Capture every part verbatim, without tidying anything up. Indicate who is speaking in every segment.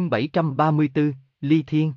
Speaker 1: Chương bảy trăm ba mươi tư, Ly Thiên.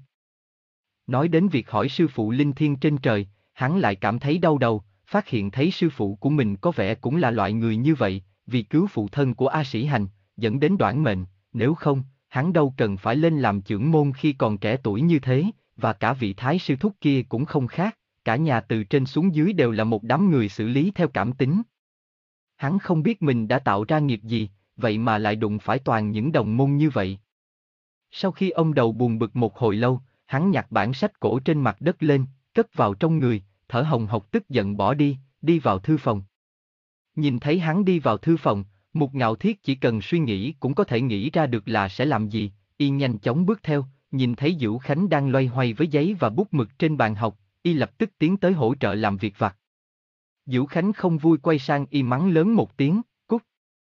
Speaker 1: Nói đến việc hỏi sư phụ Linh Thiên trên trời, hắn lại cảm thấy đau đầu, phát hiện thấy sư phụ của mình có vẻ cũng là loại người như vậy, vì cứu phụ thân của A Sĩ Hành, dẫn đến đoản mệnh, nếu không, hắn đâu cần phải lên làm chưởng môn khi còn trẻ tuổi như thế, và cả vị thái sư thúc kia cũng không khác, cả nhà từ trên xuống dưới đều là một đám người xử lý theo cảm tính. Hắn không biết mình đã tạo ra nghiệp gì, vậy mà lại đụng phải toàn những đồng môn như vậy. Sau khi ông đầu buồn bực một hồi lâu, hắn nhặt bản sách cổ trên mặt đất lên, cất vào trong người, thở hồng hộc tức giận bỏ đi, đi vào thư phòng. Nhìn thấy hắn đi vào thư phòng, Mục Ngạo Thiết chỉ cần suy nghĩ cũng có thể nghĩ ra được là sẽ làm gì, y nhanh chóng bước theo, nhìn thấy Dữu Khánh đang loay hoay với giấy và bút mực trên bàn học, y lập tức tiến tới hỗ trợ làm việc vặt. Dữu Khánh không vui quay sang y mắng lớn một tiếng, cút.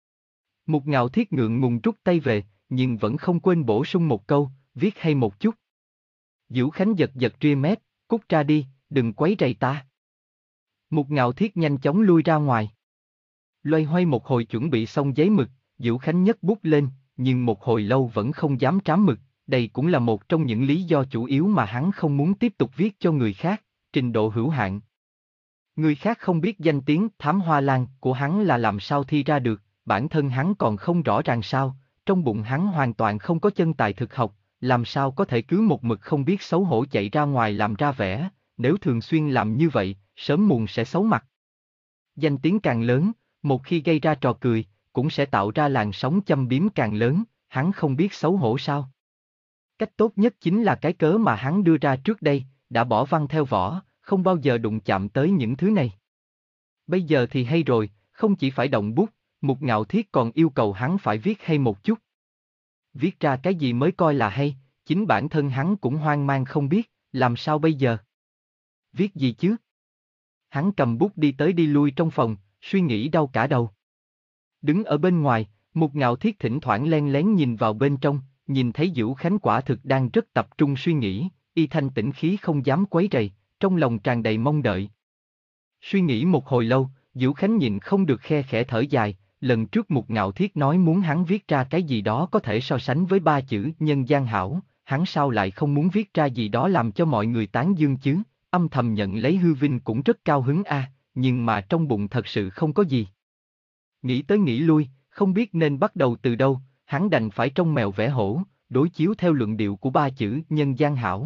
Speaker 1: Mục Ngạo Thiết ngượng ngùng rút tay về, nhưng vẫn không quên bổ sung một câu, viết hay một chút. Dữu Khánh giật giật ria mép, cút ra đi, đừng quấy rầy ta. Mục Ngạo Thiết nhanh chóng lui ra ngoài. Loay hoay một hồi chuẩn bị xong giấy mực, Dữu Khánh nhấc bút lên, nhưng một hồi lâu vẫn không dám trám mực, đây cũng là một trong những lý do chủ yếu mà hắn không muốn tiếp tục viết cho người khác, trình độ hữu hạn. Người khác không biết danh tiếng Thám Hoa Lan của hắn là làm sao thi ra được, bản thân hắn còn không rõ ràng sao, trong bụng hắn hoàn toàn không có chân tài thực học, làm sao có thể cứ một mực không biết xấu hổ chạy ra ngoài làm ra vẻ, nếu thường xuyên làm như vậy, sớm muộn sẽ xấu mặt. Danh tiếng càng lớn, một khi gây ra trò cười, cũng sẽ tạo ra làn sóng châm biếm càng lớn, hắn không biết xấu hổ sao. Cách tốt nhất chính là cái cớ mà hắn đưa ra trước đây, đã bỏ văn theo vỏ, không bao giờ đụng chạm tới những thứ này. Bây giờ thì hay rồi, không chỉ phải động bút, Mục Ngạo Thiết còn yêu cầu hắn phải viết hay một chút. Viết ra cái gì mới coi là hay, chính bản thân hắn cũng hoang mang không biết, làm sao bây giờ? Viết gì chứ? Hắn cầm bút đi tới đi lui trong phòng, suy nghĩ đau cả đầu. Đứng ở bên ngoài, Mục Ngạo Thiết thỉnh thoảng len lén nhìn vào bên trong, nhìn thấy Dữu Khánh quả thực đang rất tập trung suy nghĩ, y thanh tĩnh khí không dám quấy rầy, trong lòng tràn đầy mong đợi. Suy nghĩ một hồi lâu, Dữu Khánh nhịn không được khe khẽ thở dài, lần trước Mục Ngạo Thiết nói muốn hắn viết ra cái gì đó có thể so sánh với ba chữ nhân gian hảo, hắn sao lại không muốn viết ra gì đó làm cho mọi người tán dương chứ, âm thầm nhận lấy hư vinh cũng rất cao hứng a, nhưng mà trong bụng thật sự không có gì. Nghĩ tới nghĩ lui, không biết nên bắt đầu từ đâu, hắn đành phải trông mèo vẽ hổ, đối chiếu theo luận điệu của ba chữ nhân gian hảo.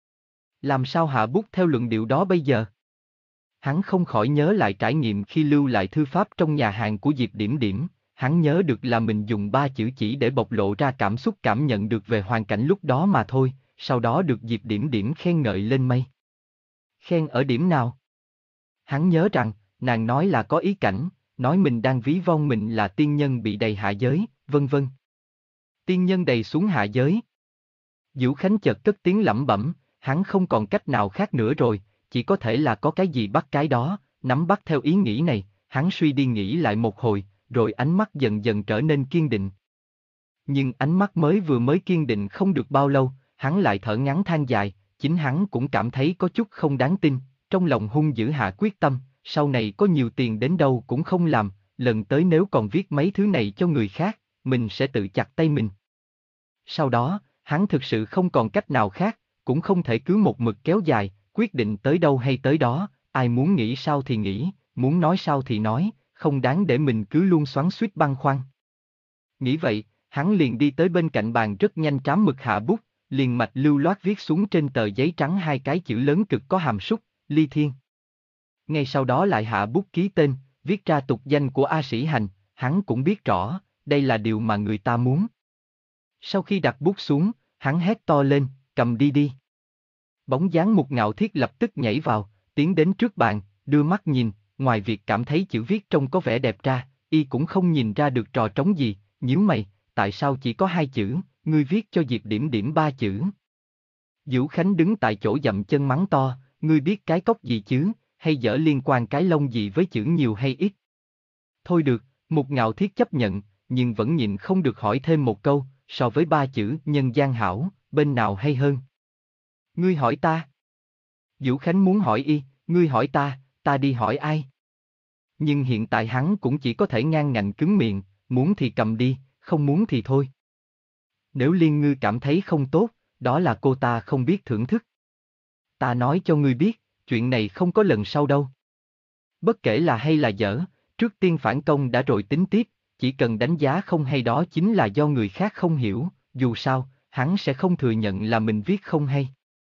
Speaker 1: Làm sao hạ bút theo luận điệu đó bây giờ? Hắn không khỏi nhớ lại trải nghiệm khi lưu lại thư pháp trong nhà hàng của Diệp Điểm Điểm, hắn nhớ được là mình dùng ba chữ chỉ để bộc lộ ra cảm xúc cảm nhận được về hoàn cảnh lúc đó mà thôi, sau đó được Diệp Điểm Điểm khen ngợi lên mây. Khen ở điểm nào? Hắn nhớ rằng, nàng nói là có ý cảnh, nói mình đang ví von mình là tiên nhân bị đầy hạ giới, vân vân. Tiên nhân đầy xuống hạ giới. Dữu Khánh chợt cất tiếng lẩm bẩm, hắn không còn cách nào khác nữa rồi, chỉ có thể là có cái gì bắt cái đó, nắm bắt theo ý nghĩ này, hắn suy đi nghĩ lại một hồi, rồi ánh mắt dần dần trở nên kiên định. Nhưng ánh mắt mới vừa mới kiên định không được bao lâu, hắn lại thở ngắn than dài, chính hắn cũng cảm thấy có chút không đáng tin, trong lòng hung dữ hạ quyết tâm, sau này có nhiều tiền đến đâu cũng không làm, lần tới nếu còn viết mấy thứ này cho người khác, mình sẽ tự chặt tay mình. Sau đó, hắn thực sự không còn cách nào khác, cũng không thể cứ một mực kéo dài, quyết định tới đâu hay tới đó, ai muốn nghĩ sao thì nghĩ, muốn nói sao thì nói, không đáng để mình cứ luôn xoắn xuýt băn khoăn. Nghĩ vậy, hắn liền đi tới bên cạnh bàn rất nhanh trám mực hạ bút, liền mạch lưu loát viết xuống trên tờ giấy trắng hai cái chữ lớn cực có hàm súc, Ly Thiên. Ngay sau đó lại hạ bút ký tên, viết ra tục danh của A Sĩ Hành, hắn cũng biết rõ, đây là điều mà người ta muốn. Sau khi đặt bút xuống, hắn hét to lên, cầm đi đi. Bóng dáng Mục Ngạo Thiết lập tức nhảy vào, tiến đến trước bàn, đưa mắt nhìn, ngoài việc cảm thấy chữ viết trông có vẻ đẹp ra, y cũng không nhìn ra được trò trống gì, nhíu mày, tại sao chỉ có hai chữ, ngươi viết cho Diệp Điểm Điểm ba chữ. Dữu Khánh đứng tại chỗ dậm chân mắng to, ngươi biết cái cốc gì chứ, hay dở liên quan cái lông gì với chữ nhiều hay ít. Thôi được, Mục Ngạo Thiết chấp nhận, nhưng vẫn nhịn không được hỏi thêm một câu, so với ba chữ nhân gian hảo, bên nào hay hơn? Ngươi hỏi ta. Dữu Khánh muốn hỏi y, ngươi hỏi ta, ta đi hỏi ai? Nhưng hiện tại hắn cũng chỉ có thể ngang ngạnh cứng miệng, muốn thì cầm đi, không muốn thì thôi. Nếu Liên Ngư cảm thấy không tốt, đó là cô ta không biết thưởng thức. Ta nói cho ngươi biết, chuyện này không có lần sau đâu. Bất kể là hay là dở, trước tiên phản công đã rồi tính tiếp, chỉ cần đánh giá không hay đó chính là do người khác không hiểu, dù sao, hắn sẽ không thừa nhận là mình viết không hay.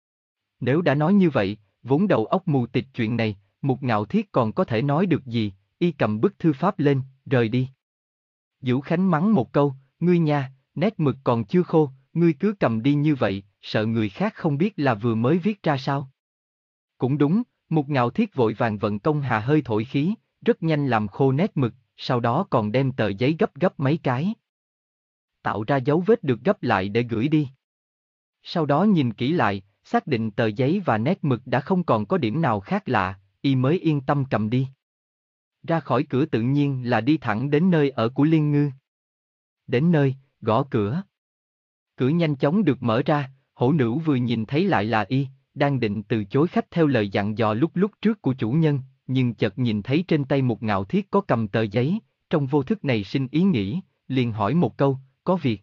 Speaker 1: Nếu đã nói như vậy, vốn đầu óc mù tịt chuyện này, Mục Ngạo Thiết còn có thể nói được gì, y cầm bức thư pháp lên, rời đi. Vũ Khánh mắng một câu, ngươi nha, nét mực còn chưa khô, ngươi cứ cầm đi như vậy, sợ người khác không biết là vừa mới viết ra sao. Cũng đúng, Mục Ngạo Thiết vội vàng vận công hà hơi thổi khí, rất nhanh làm khô nét mực, sau đó còn đem tờ giấy gấp gấp mấy cái. Tạo ra dấu vết được gấp lại để gửi đi. Sau đó nhìn kỹ lại, xác định tờ giấy và nét mực đã không còn có điểm nào khác lạ, y mới yên tâm cầm đi. Ra khỏi cửa tự nhiên là đi thẳng đến nơi ở của Liên Ngư. Đến nơi, gõ cửa. Cửa nhanh chóng được mở ra, hổ nữ vừa nhìn thấy lại là y, đang định từ chối khách theo lời dặn dò lúc lúc trước của chủ nhân, nhưng chợt nhìn thấy trên tay Mục Ngạo Thiết có cầm tờ giấy, trong vô thức này sinh ý nghĩ, liền hỏi một câu, có việc.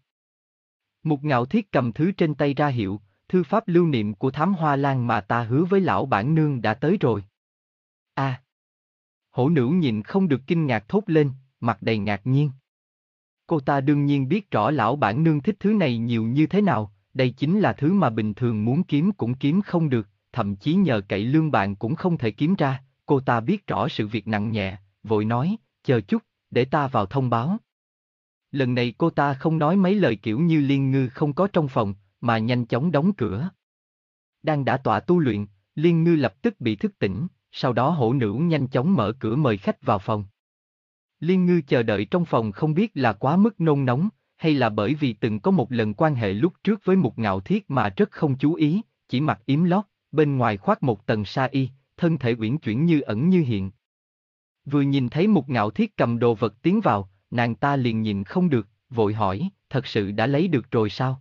Speaker 1: Mục Ngạo Thiết cầm thứ trên tay ra hiệu, thư pháp lưu niệm của Thám Hoa Lan mà ta hứa với lão bản nương đã tới rồi. A. À. Hổ nữ nhìn không được kinh ngạc thốt lên, mặt đầy ngạc nhiên. Cô ta đương nhiên biết rõ lão bản nương thích thứ này nhiều như thế nào, đây chính là thứ mà bình thường muốn kiếm cũng kiếm không được, thậm chí nhờ cậy lương bạn cũng không thể kiếm ra, cô ta biết rõ sự việc nặng nhẹ, vội nói, chờ chút, để ta vào thông báo. Lần này cô ta không nói mấy lời kiểu như Liên Ngư không có trong phòng, mà nhanh chóng đóng cửa. Đang đã tọa tu luyện, Liên Ngư lập tức bị thức tỉnh, sau đó hổ nữ nhanh chóng mở cửa mời khách vào phòng. Liên Ngư chờ đợi trong phòng không biết là quá mức nôn nóng, hay là bởi vì từng có một lần quan hệ lúc trước với Mục Ngạo Thiết mà rất không chú ý, chỉ mặc yếm lót, bên ngoài khoác một tầng sa y, thân thể uyển chuyển như ẩn như hiện. Vừa nhìn thấy Mục Ngạo Thiết cầm đồ vật tiến vào, nàng ta liền nhìn không được, vội hỏi, thật sự đã lấy được rồi sao?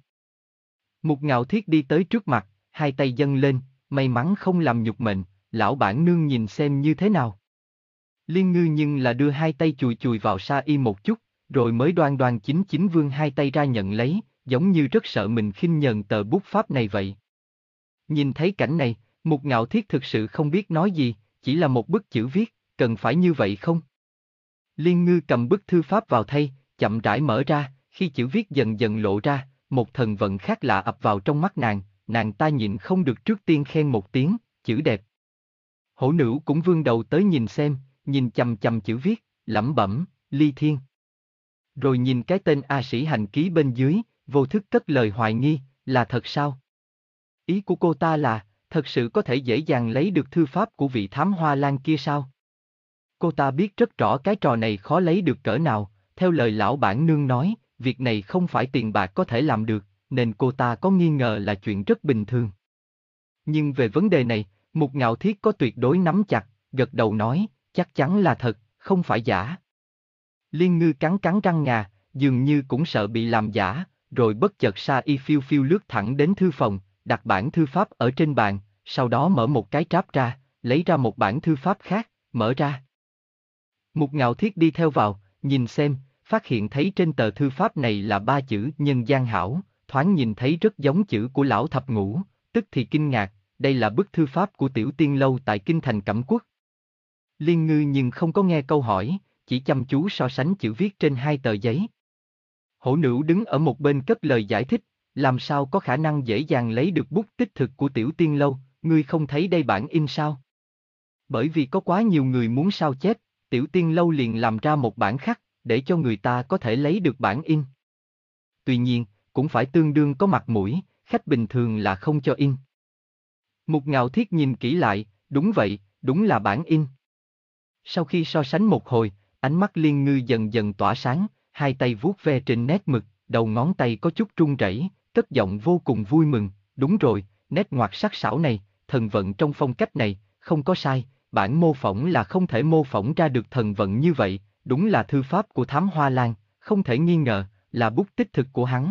Speaker 1: Mục Ngạo Thiết đi tới trước mặt, hai tay dâng lên, may mắn không làm nhục mệnh, lão bản nương nhìn xem như thế nào. Liên Ngư nhưng là đưa hai tay chùi chùi vào sa y một chút, rồi mới đoan đoan chính chính vươn hai tay ra nhận lấy, giống như rất sợ mình khinh nhờn tờ bút pháp này vậy. Nhìn thấy cảnh này, Mục Ngạo Thiết thực sự không biết nói gì, chỉ là một bức chữ viết, cần phải như vậy không? Liên Ngư cầm bức thư pháp vào thay, chậm rãi mở ra, khi chữ viết dần dần lộ ra, một thần vận khác lạ ập vào trong mắt nàng, nàng ta nhịn không được trước tiên khen một tiếng, chữ đẹp. Hổ nữ cũng vươn đầu tới nhìn xem, nhìn chằm chằm chữ viết, lẩm bẩm, Ly Thiên. Rồi nhìn cái tên A Sĩ hành ký bên dưới, vô thức cất lời hoài nghi, là thật sao? Ý của cô ta là, thật sự có thể dễ dàng lấy được thư pháp của vị Thám Hoa Lan kia sao? Cô ta biết rất rõ cái trò này khó lấy được cỡ nào, theo lời lão bản nương nói, việc này không phải tiền bạc có thể làm được, nên cô ta có nghi ngờ là chuyện rất bình thường. Nhưng về vấn đề này, Mục Ngạo Thiết có tuyệt đối nắm chặt, gật đầu nói, chắc chắn là thật, không phải giả. Liên Ngư cắn cắn răng ngà, dường như cũng sợ bị làm giả, rồi bất chợt sa y phiêu phiêu lướt thẳng đến thư phòng, đặt bản thư pháp ở trên bàn, sau đó mở một cái tráp ra, lấy ra một bản thư pháp khác, mở ra. Mục Ngạo Thiết đi theo vào, nhìn xem, phát hiện thấy trên tờ thư pháp này là ba chữ nhân gian hảo, thoáng nhìn thấy rất giống chữ của lão thập ngũ, tức thì kinh ngạc, đây là bức thư pháp của tiểu tiên lâu tại kinh thành Cẩm Quốc. Liên Ngư nhưng không có nghe câu hỏi, chỉ chăm chú so sánh chữ viết trên hai tờ giấy. Hổ nữ đứng ở một bên cất lời giải thích, làm sao có khả năng dễ dàng lấy được bút tích thực của tiểu tiên lâu, ngươi không thấy đây bản in sao? Bởi vì có quá nhiều người muốn sao chép, tiểu tiên lâu liền làm ra một bản khắc, để cho người ta có thể lấy được bản in. Tuy nhiên, cũng phải tương đương có mặt mũi, khách bình thường là không cho in. Mục Ngạo Thiết nhìn kỹ lại, đúng vậy, đúng là bản in. Sau khi so sánh một hồi, ánh mắt Liên Ngư dần dần tỏa sáng, hai tay vuốt ve trên nét mực, đầu ngón tay có chút run rẩy, cất giọng vô cùng vui mừng, đúng rồi, nét ngoặt sắc sảo này, thần vận trong phong cách này, không có sai, bản mô phỏng là không thể mô phỏng ra được thần vận như vậy, đúng là thư pháp của Thám Hoa Lan, không thể nghi ngờ, là bút tích thực của hắn.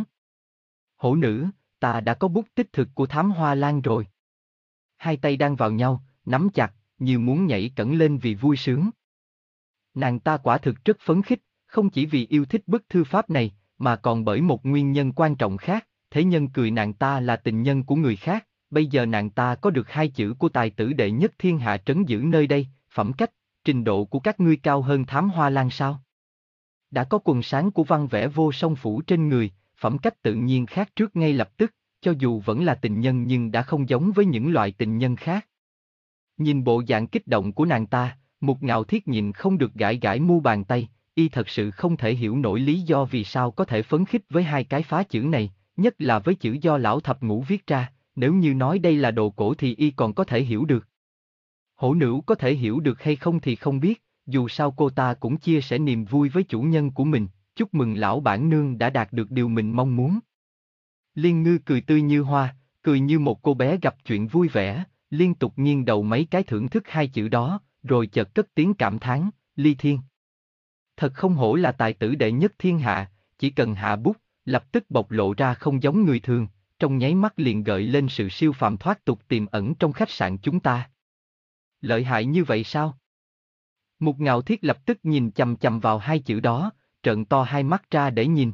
Speaker 1: Hổ nữ, ta đã có bút tích thực của Thám Hoa Lan rồi. Hai tay đang vào nhau, nắm chặt, như muốn nhảy cẫng lên vì vui sướng. Nàng ta quả thực rất phấn khích, không chỉ vì yêu thích bức thư pháp này, mà còn bởi một nguyên nhân quan trọng khác, thế nhân cười nàng ta là tình nhân của người khác, bây giờ nàng ta có được hai chữ của tài tử đệ nhất thiên hạ trấn giữ nơi đây, phẩm cách, trình độ của các ngươi cao hơn Thám Hoa Lan sao? Đã có quần sáng của văn vẽ vô song phủ trên người, phẩm cách tự nhiên khác trước ngay lập tức, cho dù vẫn là tình nhân nhưng đã không giống với những loại tình nhân khác. Nhìn bộ dạng kích động của nàng ta, Mục Ngạo Thiết nhịn không được gãi gãi mu bàn tay, y thật sự không thể hiểu nổi lý do vì sao có thể phấn khích với hai cái phá chữ này, nhất là với chữ do lão thập ngũ viết ra, nếu như nói đây là đồ cổ thì y còn có thể hiểu được. Hổ nữ có thể hiểu được hay không thì không biết, dù sao cô ta cũng chia sẻ niềm vui với chủ nhân của mình, chúc mừng lão bản nương đã đạt được điều mình mong muốn. Liên Ngư cười tươi như hoa, cười như một cô bé gặp chuyện vui vẻ, liên tục nghiêng đầu mấy cái thưởng thức hai chữ đó, rồi chợt cất tiếng cảm thán, Ly Thiên. Thật không hổ là tài tử đệ nhất thiên hạ, chỉ cần hạ bút, lập tức bộc lộ ra không giống người thường, trong nháy mắt liền gợi lên sự siêu phàm thoát tục tiềm ẩn trong khách sạn chúng ta. Lợi hại như vậy sao? Mục Ngạo Thiết lập tức nhìn chằm chằm vào hai chữ đó, trợn to hai mắt ra để nhìn.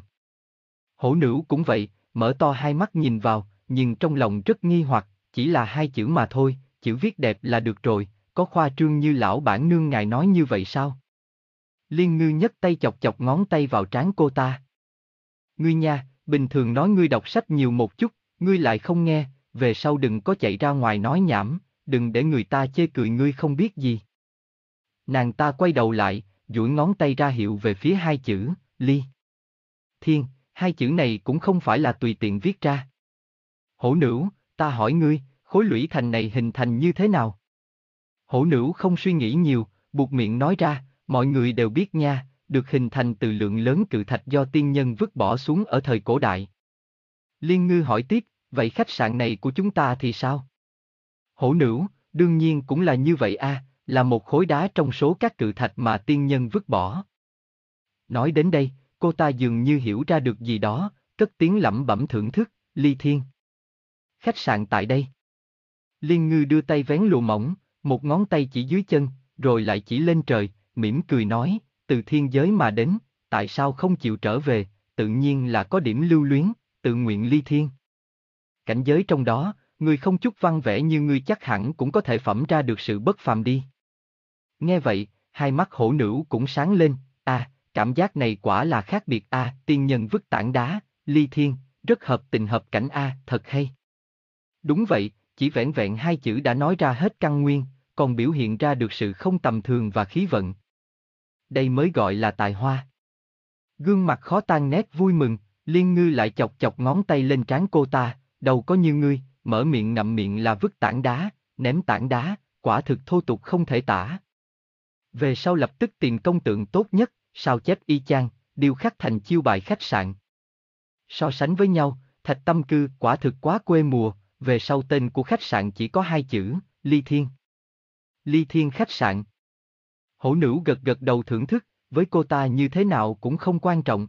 Speaker 1: Hổ nữ cũng vậy, mở to hai mắt nhìn vào, nhưng trong lòng rất nghi hoặc, chỉ là hai chữ mà thôi, chữ viết đẹp là được rồi, có khoa trương như lão bản nương ngài nói như vậy sao? Liên Ngư nhấc tay chọc chọc ngón tay vào trán cô ta. Ngươi nha, bình thường nói ngươi đọc sách nhiều một chút, ngươi lại không nghe, về sau đừng có chạy ra ngoài nói nhảm, đừng để người ta chê cười ngươi không biết gì. Nàng ta quay đầu lại, duỗi ngón tay ra hiệu về phía hai chữ, Ly Thiên, hai chữ này cũng không phải là tùy tiện viết ra. Hổ nữ, ta hỏi ngươi, khối lũy thành này hình thành như thế nào? Hổ nữ không suy nghĩ nhiều, buột miệng nói ra, mọi người đều biết nha, được hình thành từ lượng lớn cự thạch do tiên nhân vứt bỏ xuống ở thời cổ đại. Liên Ngư hỏi tiếp, vậy khách sạn này của chúng ta thì sao? Hổ nữ, đương nhiên cũng là như vậy a, là một khối đá trong số các cự thạch mà tiên nhân vứt bỏ. Nói đến đây, cô ta dường như hiểu ra được gì đó, cất tiếng lẩm bẩm thưởng thức, Ly Thiên. Khách sạn tại đây. Liên Ngư đưa tay vén lụa mỏng, một ngón tay chỉ dưới chân, rồi lại chỉ lên trời, mỉm cười nói, từ thiên giới mà đến, tại sao không chịu trở về, tự nhiên là có điểm lưu luyến, tự nguyện ly thiên. Cảnh giới trong đó, người không chút văn vẻ như ngươi chắc hẳn cũng có thể phẩm ra được sự bất phàm đi. Nghe vậy, hai mắt hổ nữ cũng sáng lên, à, cảm giác này quả là khác biệt a, à, tiên nhân vứt tảng đá, ly thiên, rất hợp tình hợp cảnh a, à, thật hay. Đúng vậy, chỉ vẻn vẹn hai chữ đã nói ra hết căn nguyên, còn biểu hiện ra được sự không tầm thường và khí vận. Đây mới gọi là tài hoa. Gương mặt khó tan nét vui mừng, Liên Ngư lại chọc chọc ngón tay lên trán cô ta, đầu có như ngươi, mở miệng ngậm miệng là vứt tảng đá, ném tảng đá, quả thực thô tục không thể tả. Về sau lập tức tìm công tượng tốt nhất, sao chép y chang, điêu khắc thành chiêu bài khách sạn. So sánh với nhau, Thạch Tâm Cư quả thực quá quê mùa, về sau tên của khách sạn chỉ có hai chữ, Ly Thiên. Ly Thiên khách sạn. Hổ nữ gật gật đầu thưởng thức, với cô ta như thế nào cũng không quan trọng.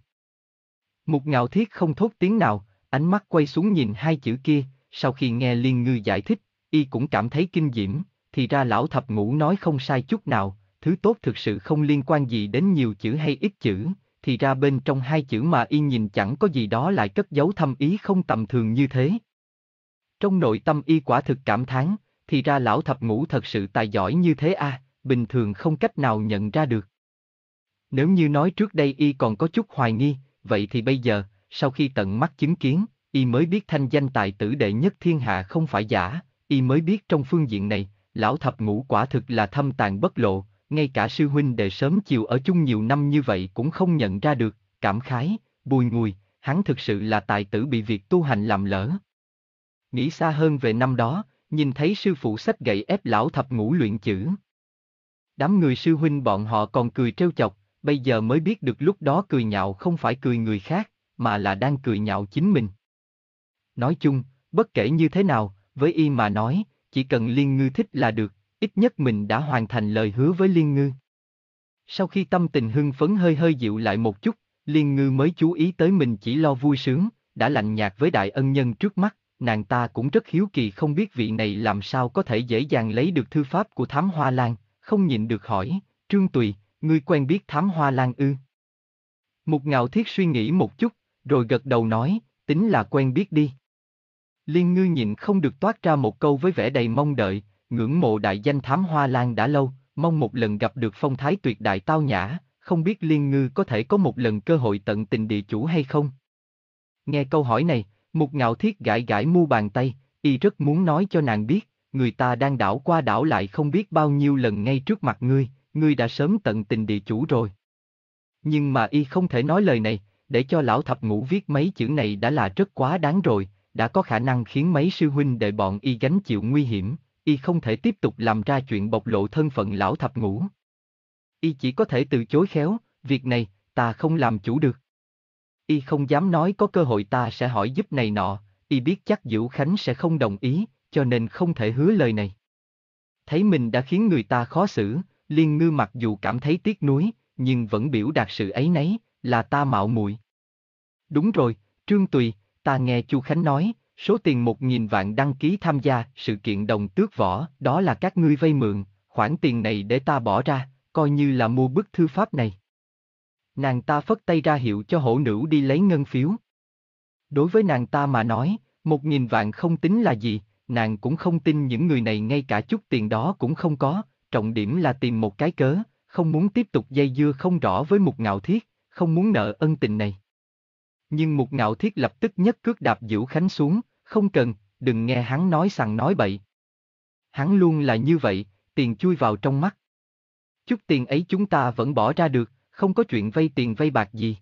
Speaker 1: Mục Ngạo Thiết không thốt tiếng nào, ánh mắt quay xuống nhìn hai chữ kia, sau khi nghe Liên Ngư giải thích, y cũng cảm thấy kinh diễm, thì ra lão thập ngũ nói không sai chút nào, thứ tốt thực sự không liên quan gì đến nhiều chữ hay ít chữ, thì ra bên trong hai chữ mà y nhìn chẳng có gì đó lại cất giấu thâm ý không tầm thường như thế. Trong nội tâm y quả thực cảm thán, thì ra lão thập ngũ thật sự tài giỏi như thế a, à, bình thường không cách nào nhận ra được. Nếu như nói trước đây y còn có chút hoài nghi, vậy thì bây giờ, sau khi tận mắt chứng kiến, y mới biết thanh danh tài tử đệ nhất thiên hạ không phải giả, y mới biết trong phương diện này, lão thập ngũ quả thực là thâm tàng bất lộ, ngay cả sư huynh đệ sớm chiều ở chung nhiều năm như vậy cũng không nhận ra được, cảm khái, bùi ngùi, hắn thực sự là tài tử bị việc tu hành làm lỡ. Nghĩ xa hơn về năm đó, nhìn thấy sư phụ xách gậy ép lão thập ngũ luyện chữ. Đám người sư huynh bọn họ còn cười trêu chọc, bây giờ mới biết được lúc đó cười nhạo không phải cười người khác, mà là đang cười nhạo chính mình. Nói chung, bất kể như thế nào, với y mà nói, chỉ cần Liên Ngư thích là được, ít nhất mình đã hoàn thành lời hứa với Liên Ngư. Sau khi tâm tình hưng phấn hơi hơi dịu lại một chút, Liên Ngư mới chú ý tới mình chỉ lo vui sướng, đã lạnh nhạt với đại ân nhân trước mắt, nàng ta cũng rất hiếu kỳ không biết vị này làm sao có thể dễ dàng lấy được thư pháp của Thám Hoa Lan, không nhịn được hỏi, Trương Tùy, ngươi quen biết Thám Hoa Lan ư? Mục Ngạo Thiết suy nghĩ một chút, rồi gật đầu nói, tính là quen biết đi. Liên Ngư nhịn không được toát ra một câu với vẻ đầy mong đợi, ngưỡng mộ đại danh Thám Hoa Lan đã lâu, mong một lần gặp được phong thái tuyệt đại tao nhã, không biết Liên Ngư có thể có một lần cơ hội tận tình địa chủ hay không? Nghe câu hỏi này, Mục Ngạo Thiết gãi gãi mu bàn tay, y rất muốn nói cho nàng biết, người ta đang đảo qua đảo lại không biết bao nhiêu lần ngay trước mặt ngươi, ngươi đã sớm tận tình địa chủ rồi. Nhưng mà y không thể nói lời này, để cho lão thập ngũ viết mấy chữ này đã là rất quá đáng rồi, đã có khả năng khiến mấy sư huynh đệ bọn y gánh chịu nguy hiểm, y không thể tiếp tục làm ra chuyện bộc lộ thân phận lão thập ngũ. Y chỉ có thể từ chối khéo, việc này, ta không làm chủ được. Y không dám nói có cơ hội ta sẽ hỏi giúp này nọ, y biết chắc Dữu Khánh sẽ không đồng ý, cho nên không thể hứa lời này. Thấy mình đã khiến người ta khó xử, Liên Ngư mặc dù cảm thấy tiếc nuối, nhưng vẫn biểu đạt sự áy náy, là ta mạo muội. Đúng rồi, Trương Tùy, ta nghe Chu Khánh nói, số tiền một nghìn vạn đăng ký tham gia sự kiện đồng tước võ, đó là các ngươi vay mượn, khoản tiền này để ta bỏ ra, coi như là mua bức thư pháp này. Nàng ta phất tay ra hiệu cho hổ nữ đi lấy ngân phiếu. Đối với nàng ta mà nói, một nghìn vạn không tính là gì, nàng cũng không tin những người này ngay cả chút tiền đó cũng không có, trọng điểm là tìm một cái cớ, không muốn tiếp tục dây dưa không rõ với Mục Ngạo Thiết, không muốn nợ ân tình này. Nhưng Mục Ngạo Thiết lập tức nhấc cước đạp Dữu Khánh xuống, không cần, đừng nghe hắn nói sằng nói bậy. Hắn luôn là như vậy, tiền chui vào trong mắt. Chút tiền ấy chúng ta vẫn bỏ ra được, không có chuyện vay tiền vay bạc gì.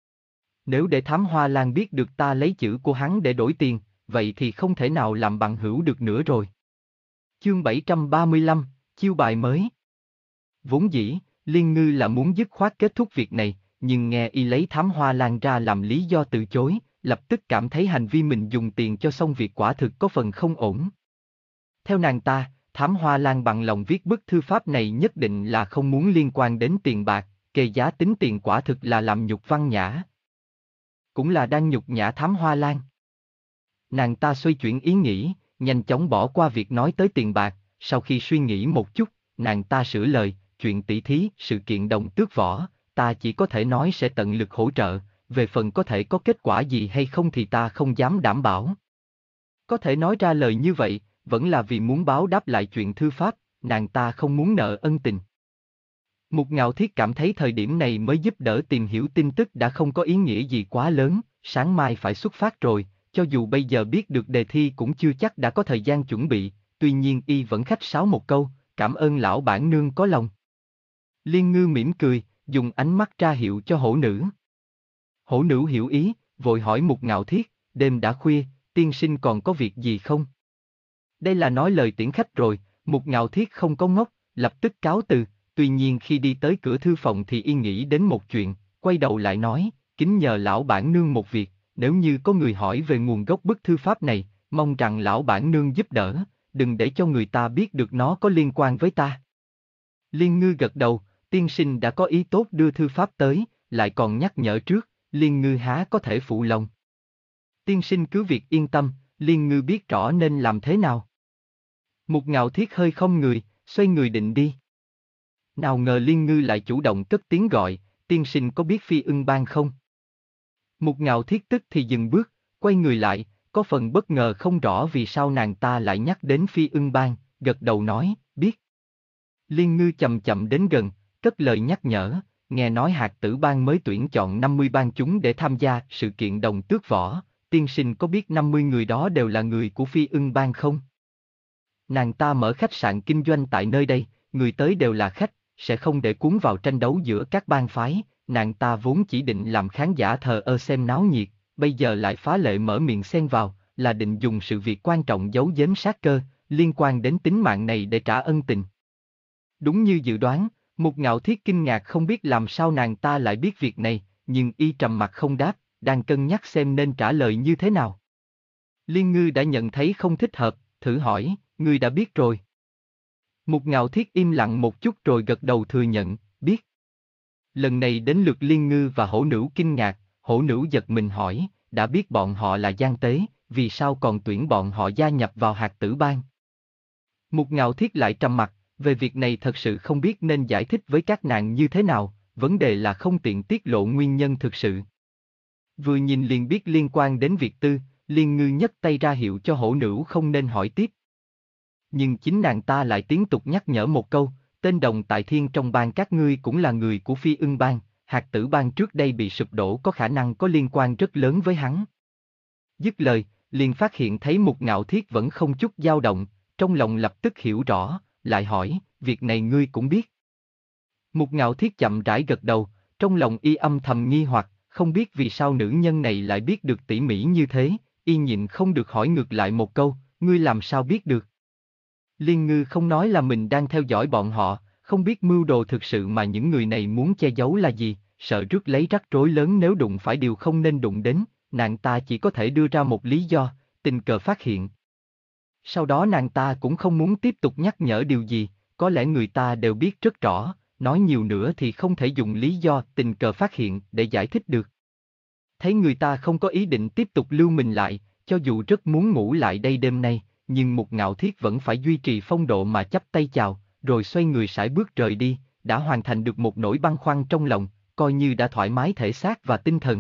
Speaker 1: Nếu để Thám Hoa Lan biết được ta lấy chữ của hắn để đổi tiền, vậy thì không thể nào làm bằng hữu được nữa rồi. Chương bảy trăm ba mươi lăm, chiêu bài mới. Vốn dĩ, Liên Ngư là muốn dứt khoát kết thúc việc này, nhưng nghe y lấy Thám Hoa Lan ra làm lý do từ chối, lập tức cảm thấy hành vi mình dùng tiền cho xong việc quả thực có phần không ổn. Theo nàng ta, Thám Hoa Lan bằng lòng viết bức thư pháp này nhất định là không muốn liên quan đến tiền bạc, kê giá tính tiền quả thực là làm nhục Văn Nhã. Cũng là đang nhục nhã Thám Hoa Lan. Nàng ta xoay chuyển ý nghĩ, nhanh chóng bỏ qua việc nói tới tiền bạc, sau khi suy nghĩ một chút, nàng ta sửa lời, chuyện tỷ thí, sự kiện đồng tước võ, ta chỉ có thể nói sẽ tận lực hỗ trợ, về phần có thể có kết quả gì hay không thì ta không dám đảm bảo. Có thể nói ra lời như vậy, vẫn là vì muốn báo đáp lại chuyện thư pháp, nàng ta không muốn nợ ân tình. Mục Ngạo Thiết cảm thấy thời điểm này mới giúp đỡ tìm hiểu tin tức đã không có ý nghĩa gì quá lớn, sáng mai phải xuất phát rồi, cho dù bây giờ biết được đề thi cũng chưa chắc đã có thời gian chuẩn bị, tuy nhiên y vẫn khách sáo một câu, cảm ơn lão bản nương có lòng. Liên Ngư mỉm cười, dùng ánh mắt ra hiệu cho hổ nữ. Hổ nữ hiểu ý, vội hỏi Mục Ngạo Thiết, đêm đã khuya, tiên sinh còn có việc gì không? Đây là nói lời tiễn khách rồi, Mục Ngạo Thiết không có ngốc, lập tức cáo từ, tuy nhiên khi đi tới cửa thư phòng thì y nghĩ đến một chuyện, quay đầu lại nói, kính nhờ lão bản nương một việc, nếu như có người hỏi về nguồn gốc bức thư pháp này, mong rằng lão bản nương giúp đỡ, đừng để cho người ta biết được nó có liên quan với ta. Liên Ngư gật đầu, tiên sinh đã có ý tốt đưa thư pháp tới, lại còn nhắc nhở trước, Liên Ngư há có thể phụ lòng. Tiên sinh cứ việc yên tâm, Liên Ngư biết rõ nên làm thế nào. Mục Ngạo Thiết hơi không người, xoay người định đi. Nào ngờ Liên Ngư lại chủ động cất tiếng gọi, tiên sinh có biết Phi Ưng Bang không? Mục Ngạo Thiết tức thì dừng bước, quay người lại, có phần bất ngờ không rõ vì sao nàng ta lại nhắc đến Phi Ưng Bang, gật đầu nói, biết. Liên Ngư chậm chậm đến gần, cất lời nhắc nhở, nghe nói Hạt Tử Bang mới tuyển chọn năm mươi bang chúng để tham gia sự kiện đồng tước võ, tiên sinh có biết năm mươi người đó đều là người của Phi Ưng Bang không? Nàng ta mở khách sạn kinh doanh tại nơi đây, người tới đều là khách, sẽ không để cuốn vào tranh đấu giữa các bang phái, nàng ta vốn chỉ định làm khán giả thờ ơ xem náo nhiệt, bây giờ lại phá lệ mở miệng xen vào, là định dùng sự việc quan trọng giấu giếm sát cơ, liên quan đến tính mạng này để trả ân tình. Đúng như dự đoán, Mục Ngạo Thiết kinh ngạc không biết làm sao nàng ta lại biết việc này, nhưng y trầm mặt không đáp, đang cân nhắc xem nên trả lời như thế nào. Liên Ngư đã nhận thấy không thích hợp, thử hỏi, ngươi đã biết rồi. Mục Ngạo Thiết im lặng một chút rồi gật đầu thừa nhận, biết. Lần này đến lượt Liên Ngư và hổ nữ kinh ngạc, hổ nữ giật mình hỏi, đã biết bọn họ là gian tế, vì sao còn tuyển bọn họ gia nhập vào Hạt Tử Bang? Mục Ngạo Thiết lại trầm mặt, về việc này thật sự không biết nên giải thích với các nàng như thế nào, vấn đề là không tiện tiết lộ nguyên nhân thực sự. Vừa nhìn liền biết liên quan đến việc tư, Liên Ngư nhấc tay ra hiệu cho hổ nữ không nên hỏi tiếp. Nhưng chính nàng ta lại tiếp tục nhắc nhở một câu, tên đồng tại thiên trong bang các ngươi cũng là người của Phi Ưng bang, Hạt Tử bang trước đây bị sụp đổ có khả năng có liên quan rất lớn với hắn. Dứt lời, liền phát hiện thấy Mục Ngạo Thiết vẫn không chút dao động, trong lòng lập tức hiểu rõ, lại hỏi, việc này ngươi cũng biết. Mục Ngạo Thiết chậm rãi gật đầu, trong lòng y âm thầm nghi hoặc, không biết vì sao nữ nhân này lại biết được tỉ mỉ như thế, y nhịn không được hỏi ngược lại một câu, ngươi làm sao biết được? Liên Ngư không nói là mình đang theo dõi bọn họ, không biết mưu đồ thực sự mà những người này muốn che giấu là gì, sợ rước lấy rắc rối lớn nếu đụng phải điều không nên đụng đến, nàng ta chỉ có thể đưa ra một lý do, tình cờ phát hiện. Sau đó nàng ta cũng không muốn tiếp tục nhắc nhở điều gì, có lẽ người ta đều biết rất rõ, nói nhiều nữa thì không thể dùng lý do tình cờ phát hiện để giải thích được. Thấy người ta không có ý định tiếp tục lưu mình lại, cho dù rất muốn ngủ lại đây đêm nay, nhưng Mục Ngạo Thiết vẫn phải duy trì phong độ mà chắp tay chào, rồi xoay người sải bước rời đi, đã hoàn thành được một nỗi băn khoăn trong lòng, coi như đã thoải mái thể xác và tinh thần.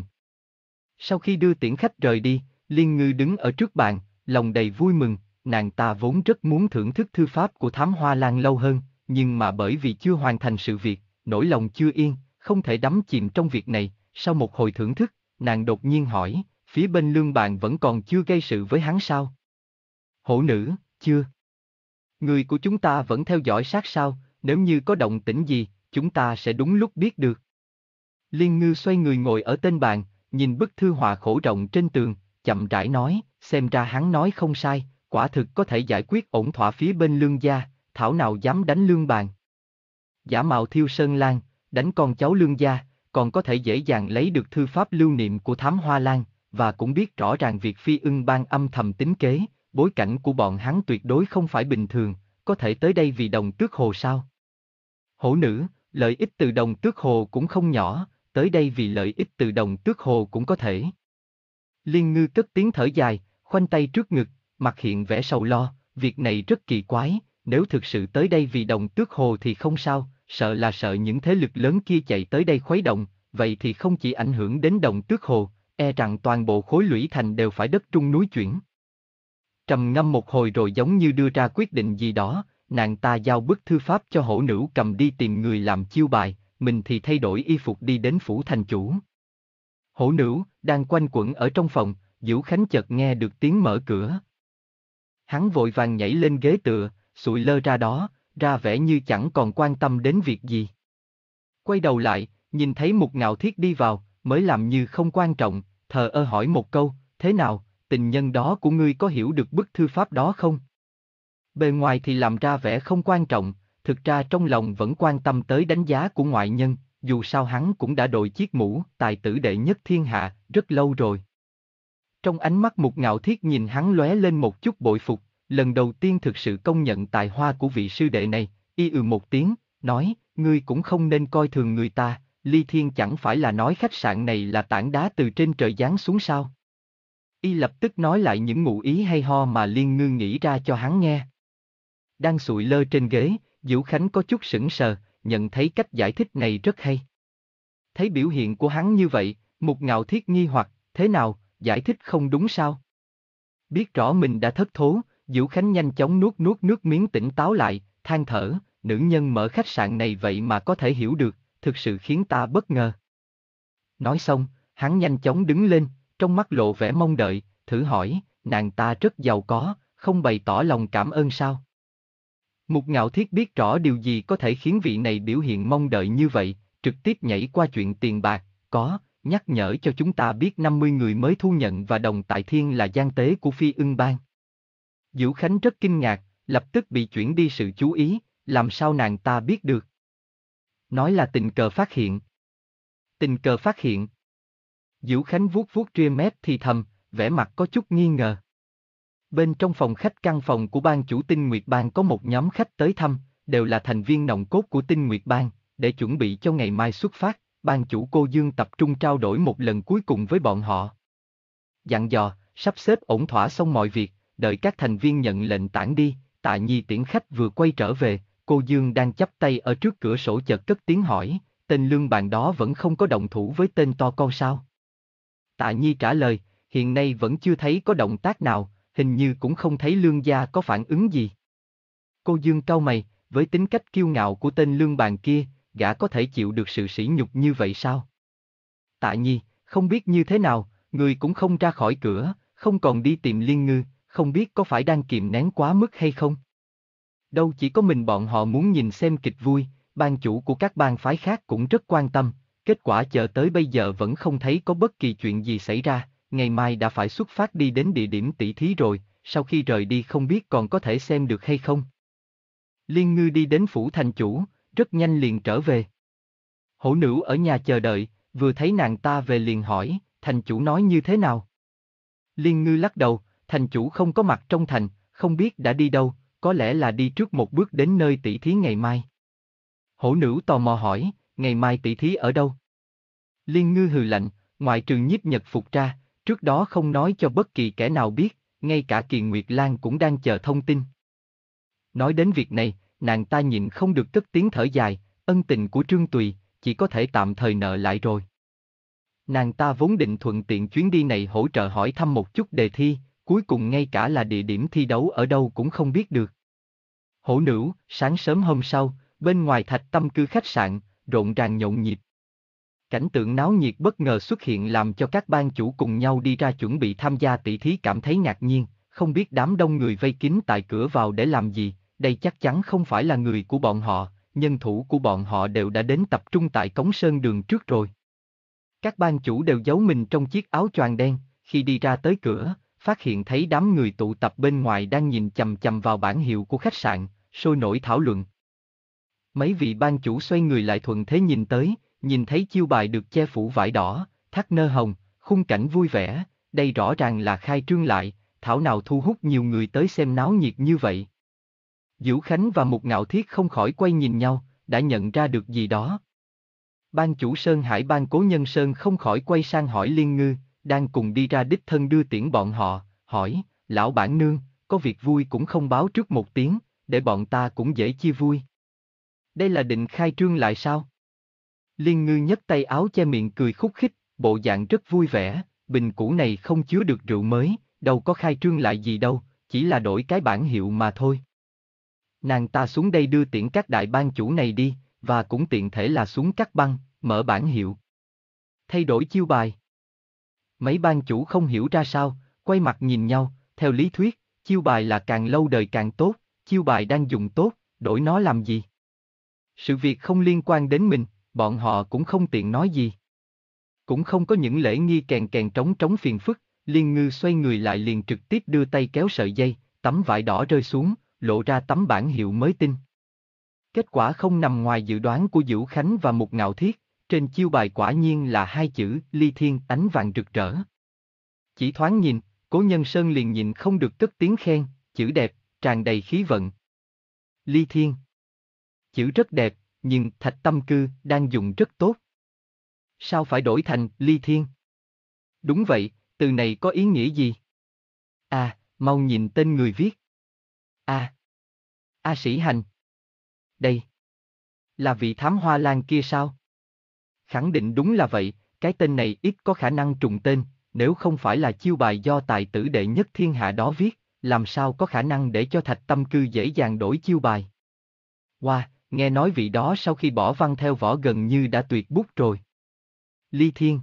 Speaker 1: Sau khi đưa tiễn khách rời đi, Liên Ngư đứng ở trước bàn, lòng đầy vui mừng, nàng ta vốn rất muốn thưởng thức thư pháp của Thám Hoa Lan lâu hơn, nhưng mà bởi vì chưa hoàn thành sự việc, nỗi lòng chưa yên, không thể đắm chìm trong việc này, sau một hồi thưởng thức, nàng đột nhiên hỏi, phía bên lương bạn vẫn còn chưa gây sự với hắn sao? Hổ nữ, chưa. Người của chúng ta vẫn theo dõi sát sao, nếu như có động tĩnh gì, chúng ta sẽ đúng lúc biết được. Liên Ngư xoay người ngồi ở tên bàn, nhìn bức thư họa khổ rộng trên tường, chậm rãi nói, xem ra hắn nói không sai, quả thực có thể giải quyết ổn thỏa phía bên lương gia, thảo nào dám đánh lương bàn. Giả mạo Thiêu Sơn Lan, đánh con cháu lương gia, còn có thể dễ dàng lấy được thư pháp lưu niệm của Thám Hoa Lan, và cũng biết rõ ràng việc Phi Ưng bang âm thầm tính kế, bối cảnh của bọn hắn tuyệt đối không phải bình thường, có thể tới đây vì đồng tước hồ sao? Hổ nữ, lợi ích từ đồng tước hồ cũng không nhỏ, tới đây vì lợi ích từ đồng tước hồ cũng có thể. Liên Ngư cất tiếng thở dài, khoanh tay trước ngực, mặt hiện vẻ sầu lo, việc này rất kỳ quái, nếu thực sự tới đây vì đồng tước hồ thì không sao, sợ là sợ những thế lực lớn kia chạy tới đây khuấy động, vậy thì không chỉ ảnh hưởng đến đồng tước hồ, e rằng toàn bộ khối lũy thành đều phải đất trung núi chuyển. Trầm ngâm một hồi rồi giống như đưa ra quyết định gì đó, nàng ta giao bức thư pháp cho hổ nữ cầm đi tìm người làm chiêu bài, mình thì thay đổi y phục đi đến phủ thành chủ. Hổ nữ, đang quanh quẩn ở trong phòng, Dữu Khánh chợt nghe được tiếng mở cửa. Hắn vội vàng nhảy lên ghế tựa, sụi lơ ra đó, ra vẻ như chẳng còn quan tâm đến việc gì. Quay đầu lại, nhìn thấy Mục Ngạo Thiết đi vào, mới làm như không quan trọng, thờ ơ hỏi một câu, thế nào, tình nhân đó của ngươi có hiểu được bức thư pháp đó không? Bề ngoài thì làm ra vẻ không quan trọng, thực ra trong lòng vẫn quan tâm tới đánh giá của ngoại nhân, dù sao hắn cũng đã đội chiếc mũ tài tử đệ nhất thiên hạ, rất lâu rồi. Trong ánh mắt Mục Ngạo Thiết nhìn hắn lóe lên một chút bội phục, lần đầu tiên thực sự công nhận tài hoa của vị sư đệ này, y ừ một tiếng, nói, ngươi cũng không nên coi thường người ta, Ly Thiên chẳng phải là nói khách sạn này là tảng đá từ trên trời giáng xuống sao? Y lập tức nói lại những ngụ ý hay ho mà Liên Ngư nghĩ ra cho hắn nghe. Đang sụi lơ trên ghế, Dữu Khánh có chút sững sờ, nhận thấy cách giải thích này rất hay. Thấy biểu hiện của hắn như vậy, Mục Ngạo Thiết nghi hoặc, thế nào, giải thích không đúng sao? Biết rõ mình đã thất thố, Dữu Khánh nhanh chóng nuốt nuốt nước miếng tỉnh táo lại, than thở, nữ nhân mở khách sạn này vậy mà có thể hiểu được, thực sự khiến ta bất ngờ. Nói xong, hắn nhanh chóng đứng lên, trong mắt lộ vẻ mong đợi, thử hỏi, nàng ta rất giàu có, không bày tỏ lòng cảm ơn sao? Mục Ngạo Thiết biết rõ điều gì có thể khiến vị này biểu hiện mong đợi như vậy, trực tiếp nhảy qua chuyện tiền bạc, có, nhắc nhở cho chúng ta biết năm mươi người mới thu nhận và đồng tại thiên là gian tế của Phi Ưng bang. Dữu Khánh rất kinh ngạc, lập tức bị chuyển đi sự chú ý, làm sao nàng ta biết được? Nói là tình cờ phát hiện. Tình cờ phát hiện. Dữu Khánh vuốt vuốt ria mép thì thầm, vẻ mặt có chút nghi ngờ. Bên trong phòng khách căn phòng của ban chủ Tinh Nguyệt Bang có một nhóm khách tới thăm, đều là thành viên nòng cốt của Tinh Nguyệt Bang, để chuẩn bị cho ngày mai xuất phát, ban chủ Cô Dương tập trung trao đổi một lần cuối cùng với bọn họ. Dặn dò, sắp xếp ổn thỏa xong mọi việc, đợi các thành viên nhận lệnh tản đi, Tạ Nhi tiễn khách vừa quay trở về, Cô Dương đang chắp tay ở trước cửa sổ chợt cất tiếng hỏi, tên lương bàn đó vẫn không có động thủ với tên to con sao? Tạ Nhi trả lời, hiện nay vẫn chưa thấy có động tác nào, hình như cũng không thấy Lương gia có phản ứng gì. Cô Dương cau mày, với tính cách kiêu ngạo của tên Lương Bàn kia, gã có thể chịu được sự sỉ nhục như vậy sao? Tạ Nhi, không biết như thế nào, người cũng không ra khỏi cửa, không còn đi tìm Liên Ngư, không biết có phải đang kìm nén quá mức hay không? Đâu chỉ có mình bọn họ muốn nhìn xem kịch vui, ban chủ của các bang phái khác cũng rất quan tâm, kết quả chờ tới bây giờ vẫn không thấy có bất kỳ chuyện gì xảy ra, ngày mai đã phải xuất phát đi đến địa điểm tỷ thí rồi, sau khi rời đi không biết còn có thể xem được hay không. Liên Ngư đi đến phủ thành chủ, rất nhanh liền trở về. Hổ Nữ ở nhà chờ đợi, vừa thấy nàng ta về liền hỏi, thành chủ nói như thế nào? Liên Ngư lắc đầu, thành chủ không có mặt trong thành, không biết đã đi đâu, có lẽ là đi trước một bước đến nơi tỷ thí ngày mai. Hổ Nữ tò mò hỏi, ngày mai tỷ thí ở đâu? Liên Ngư hừ lạnh, ngoại trừ Nhiếp Nhật Phục ra, trước đó không nói cho bất kỳ kẻ nào biết, ngay cả Kiền Nguyệt Lan cũng đang chờ thông tin. Nói đến việc này, nàng ta nhịn không được cất tiếng thở dài, ân tình của Trương Tùy, chỉ có thể tạm thời nợ lại rồi. Nàng ta vốn định thuận tiện chuyến đi này hỗ trợ hỏi thăm một chút đề thi, cuối cùng ngay cả là địa điểm thi đấu ở đâu cũng không biết được. Hổ Nữ, sáng sớm hôm sau, bên ngoài Thạch Tâm Cư khách sạn, rộn ràng nhộn nhịp. Cảnh tượng náo nhiệt bất ngờ xuất hiện làm cho các ban chủ cùng nhau đi ra chuẩn bị tham gia tỷ thí cảm thấy ngạc nhiên, không biết đám đông người vây kín tại cửa vào để làm gì, đây chắc chắn không phải là người của bọn họ, nhân thủ của bọn họ đều đã đến tập trung tại Cống Sơn Đường trước rồi. Các ban chủ đều giấu mình trong chiếc áo choàng đen, khi đi ra tới cửa, phát hiện thấy đám người tụ tập bên ngoài đang nhìn chằm chằm vào bảng hiệu của khách sạn, sôi nổi thảo luận. Mấy vị ban chủ xoay người lại thuận thế nhìn tới, nhìn thấy chiêu bài được che phủ vải đỏ, thác nơ hồng, khung cảnh vui vẻ, đây rõ ràng là khai trương lại, thảo nào thu hút nhiều người tới xem náo nhiệt như vậy. Vũ Khánh và Mục Ngạo Thiết không khỏi quay nhìn nhau, đã nhận ra được gì đó. Ban chủ Sơn Hải Ban Cố Nhân Sơn không khỏi quay sang hỏi Liên Ngư, đang cùng đi ra đích thân đưa tiễn bọn họ, hỏi, lão bản nương, có việc vui cũng không báo trước một tiếng, để bọn ta cũng dễ chia vui. Đây là định khai trương lại sao? Liên Ngư nhấc tay áo che miệng cười khúc khích, bộ dạng rất vui vẻ, bình cũ này không chứa được rượu mới, đâu có khai trương lại gì đâu, chỉ là đổi cái bản hiệu mà thôi. Nàng ta xuống đây đưa tiễn các đại ban chủ này đi, và cũng tiện thể là xuống cắt băng, mở bản hiệu. Thay đổi chiêu bài. Mấy ban chủ không hiểu ra sao, quay mặt nhìn nhau, theo lý thuyết, chiêu bài là càng lâu đời càng tốt, chiêu bài đang dùng tốt, đổi nó làm gì? Sự việc không liên quan đến mình, bọn họ cũng không tiện nói gì. Cũng không có những lễ nghi kèn kèn trống trống phiền phức, Liên Ngư xoay người lại liền trực tiếp đưa tay kéo sợi dây, tấm vải đỏ rơi xuống, lộ ra tấm bản hiệu mới tinh. Kết quả không nằm ngoài dự đoán của Vũ Khánh và Mục Ngạo Thiết, trên chiêu bài quả nhiên là hai chữ Ly Thiên ánh vàng rực rỡ. Chỉ thoáng nhìn, Cố Nhân Sơn liền nhìn không được cất tiếng khen, chữ đẹp, tràn đầy khí vận. Ly Thiên. Chữ rất đẹp, nhưng Thạch Tâm Cư đang dùng rất tốt. Sao phải đổi thành Ly Thiên? Đúng vậy, từ này có ý nghĩa gì? À, mau nhìn tên người viết. À. A Sĩ Hành. Đây. Là vị thám hoa lan kia sao? Khẳng định đúng là vậy, cái tên này ít có khả năng trùng tên, nếu không phải là chiêu bài do tài tử đệ nhất thiên hạ đó viết, làm sao có khả năng để cho Thạch Tâm Cư dễ dàng đổi chiêu bài. Wow, nghe nói vị đó sau khi bỏ văn theo võ gần như đã tuyệt bút rồi. Ly Thiên.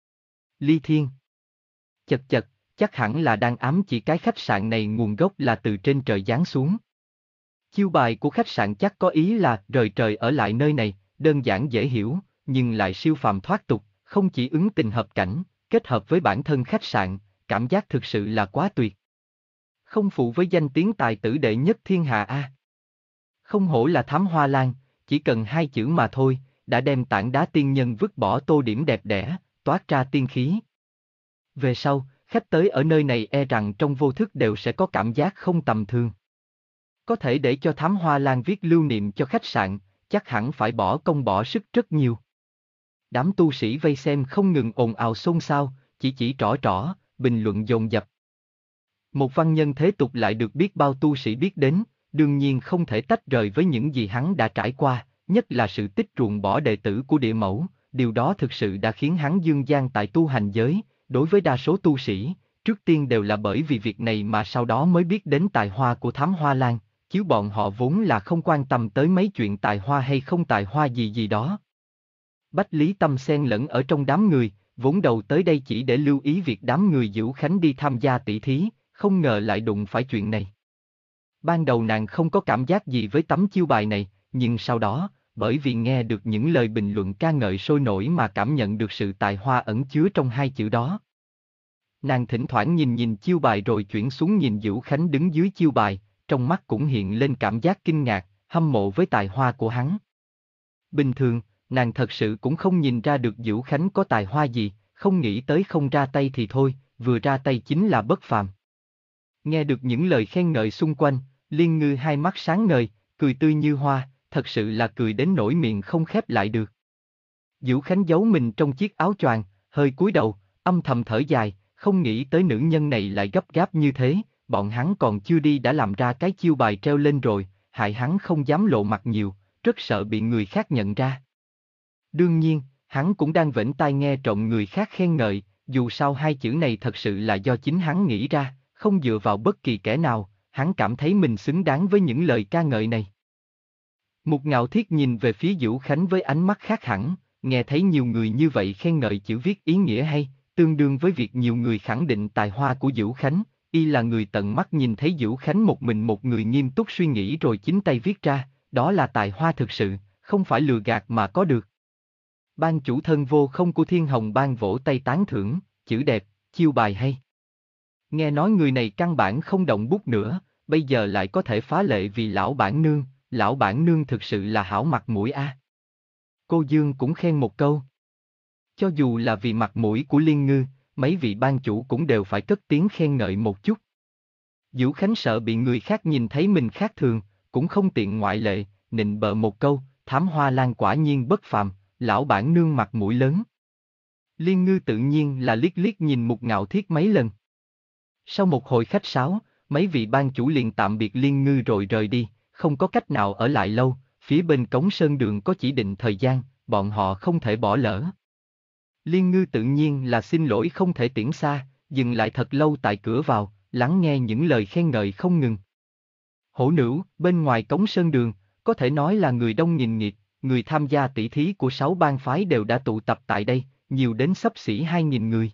Speaker 1: Ly Thiên. Chật chật, chắc hẳn là đang ám chỉ cái khách sạn này nguồn gốc là từ trên trời giáng xuống. Chiêu bài của khách sạn chắc có ý là rời trời ở lại nơi này, đơn giản dễ hiểu, nhưng lại siêu phàm thoát tục, không chỉ ứng tình hợp cảnh, kết hợp với bản thân khách sạn, cảm giác thực sự là quá tuyệt. Không phụ với danh tiếng tài tử đệ nhất thiên hạ a. Không hổ là thám hoa lan, chỉ cần hai chữ mà thôi, đã đem tảng đá tiên nhân vứt bỏ tô điểm đẹp đẽ, toát ra tiên khí. Về sau, khách tới ở nơi này e rằng trong vô thức đều sẽ có cảm giác không tầm thường. Có thể để cho thám hoa lan viết lưu niệm cho khách sạn, chắc hẳn phải bỏ công bỏ sức rất nhiều. Đám tu sĩ vây xem không ngừng ồn ào xôn xao, chỉ chỉ trỏ trỏ, bình luận dồn dập. Một văn nhân thế tục lại được biết bao tu sĩ biết đến, đương nhiên không thể tách rời với những gì hắn đã trải qua, nhất là sự tích ruồng bỏ đệ tử của địa mẫu, điều đó thực sự đã khiến hắn dương gian tại tu hành giới, đối với đa số tu sĩ, trước tiên đều là bởi vì việc này mà sau đó mới biết đến tài hoa của Thám Hoa Lan, chứ bọn họ vốn là không quan tâm tới mấy chuyện tài hoa hay không tài hoa gì gì đó. Bách Lý Tâm xen lẫn ở trong đám người, vốn đầu tới đây chỉ để lưu ý việc đám người Dữu Khánh đi tham gia tỷ thí, không ngờ lại đụng phải chuyện này. Ban đầu nàng không có cảm giác gì với tấm chiêu bài này, nhưng sau đó, bởi vì nghe được những lời bình luận ca ngợi sôi nổi mà cảm nhận được sự tài hoa ẩn chứa trong hai chữ đó. Nàng thỉnh thoảng nhìn nhìn chiêu bài rồi chuyển xuống nhìn Dữu Khánh đứng dưới chiêu bài, trong mắt cũng hiện lên cảm giác kinh ngạc, hâm mộ với tài hoa của hắn. Bình thường, nàng thật sự cũng không nhìn ra được Dữu Khánh có tài hoa gì, không nghĩ tới không ra tay thì thôi, vừa ra tay chính là bất phàm. Nghe được những lời khen ngợi xung quanh, Liên Ngư hai mắt sáng ngời, cười tươi như hoa, thật sự là cười đến nỗi miệng không khép lại được. Dữu Khánh giấu mình trong chiếc áo choàng, hơi cúi đầu, âm thầm thở dài, không nghĩ tới nữ nhân này lại gấp gáp như thế, bọn hắn còn chưa đi đã làm ra cái chiêu bài treo lên rồi, hại hắn không dám lộ mặt nhiều, rất sợ bị người khác nhận ra. Đương nhiên, hắn cũng đang vểnh tai nghe trộm người khác khen ngợi, dù sao hai chữ này thật sự là do chính hắn nghĩ ra, không dựa vào bất kỳ kẻ nào, hắn cảm thấy mình xứng đáng với những lời ca ngợi này. Mục Ngạo Thiết nhìn về phía Dữu Khánh với ánh mắt khác hẳn, nghe thấy nhiều người như vậy khen ngợi chữ viết ý nghĩa hay, tương đương với việc nhiều người khẳng định tài hoa của Dữu Khánh, y là người tận mắt nhìn thấy Dữu Khánh một mình một người nghiêm túc suy nghĩ rồi chính tay viết ra, đó là tài hoa thực sự, không phải lừa gạt mà có được. Ban chủ thân vô không của Thiên Hồng Ban vỗ tay tán thưởng, chữ đẹp, chiêu bài hay. Nghe nói người này căn bản không động bút nữa, bây giờ lại có thể phá lệ vì lão bản nương, lão bản nương thực sự là hảo mặt mũi a. Cô Dương cũng khen một câu. Cho dù là vì mặt mũi của Liên Ngư, mấy vị ban chủ cũng đều phải cất tiếng khen ngợi một chút. Dữu Khánh sợ bị người khác nhìn thấy mình khác thường, cũng không tiện ngoại lệ, nịnh bợ một câu, Thám Hoa Lan quả nhiên bất phàm, lão bản nương mặt mũi lớn. Liên Ngư tự nhiên là liếc liếc nhìn Mục Ngạo Thiết mấy lần. Sau một hồi khách sáo, mấy vị ban chủ liền tạm biệt Liên Ngư rồi rời đi, không có cách nào ở lại lâu, phía bên Cống Sơn Đường có chỉ định thời gian, bọn họ không thể bỏ lỡ. Liên Ngư tự nhiên là xin lỗi không thể tiễn xa, dừng lại thật lâu tại cửa vào, lắng nghe những lời khen ngợi không ngừng. Hổ Nữ, bên ngoài Cống Sơn Đường, có thể nói là người đông nghìn nghịt, người tham gia tỷ thí của sáu bang phái đều đã tụ tập tại đây, nhiều đến xấp xỉ hai nghìn người.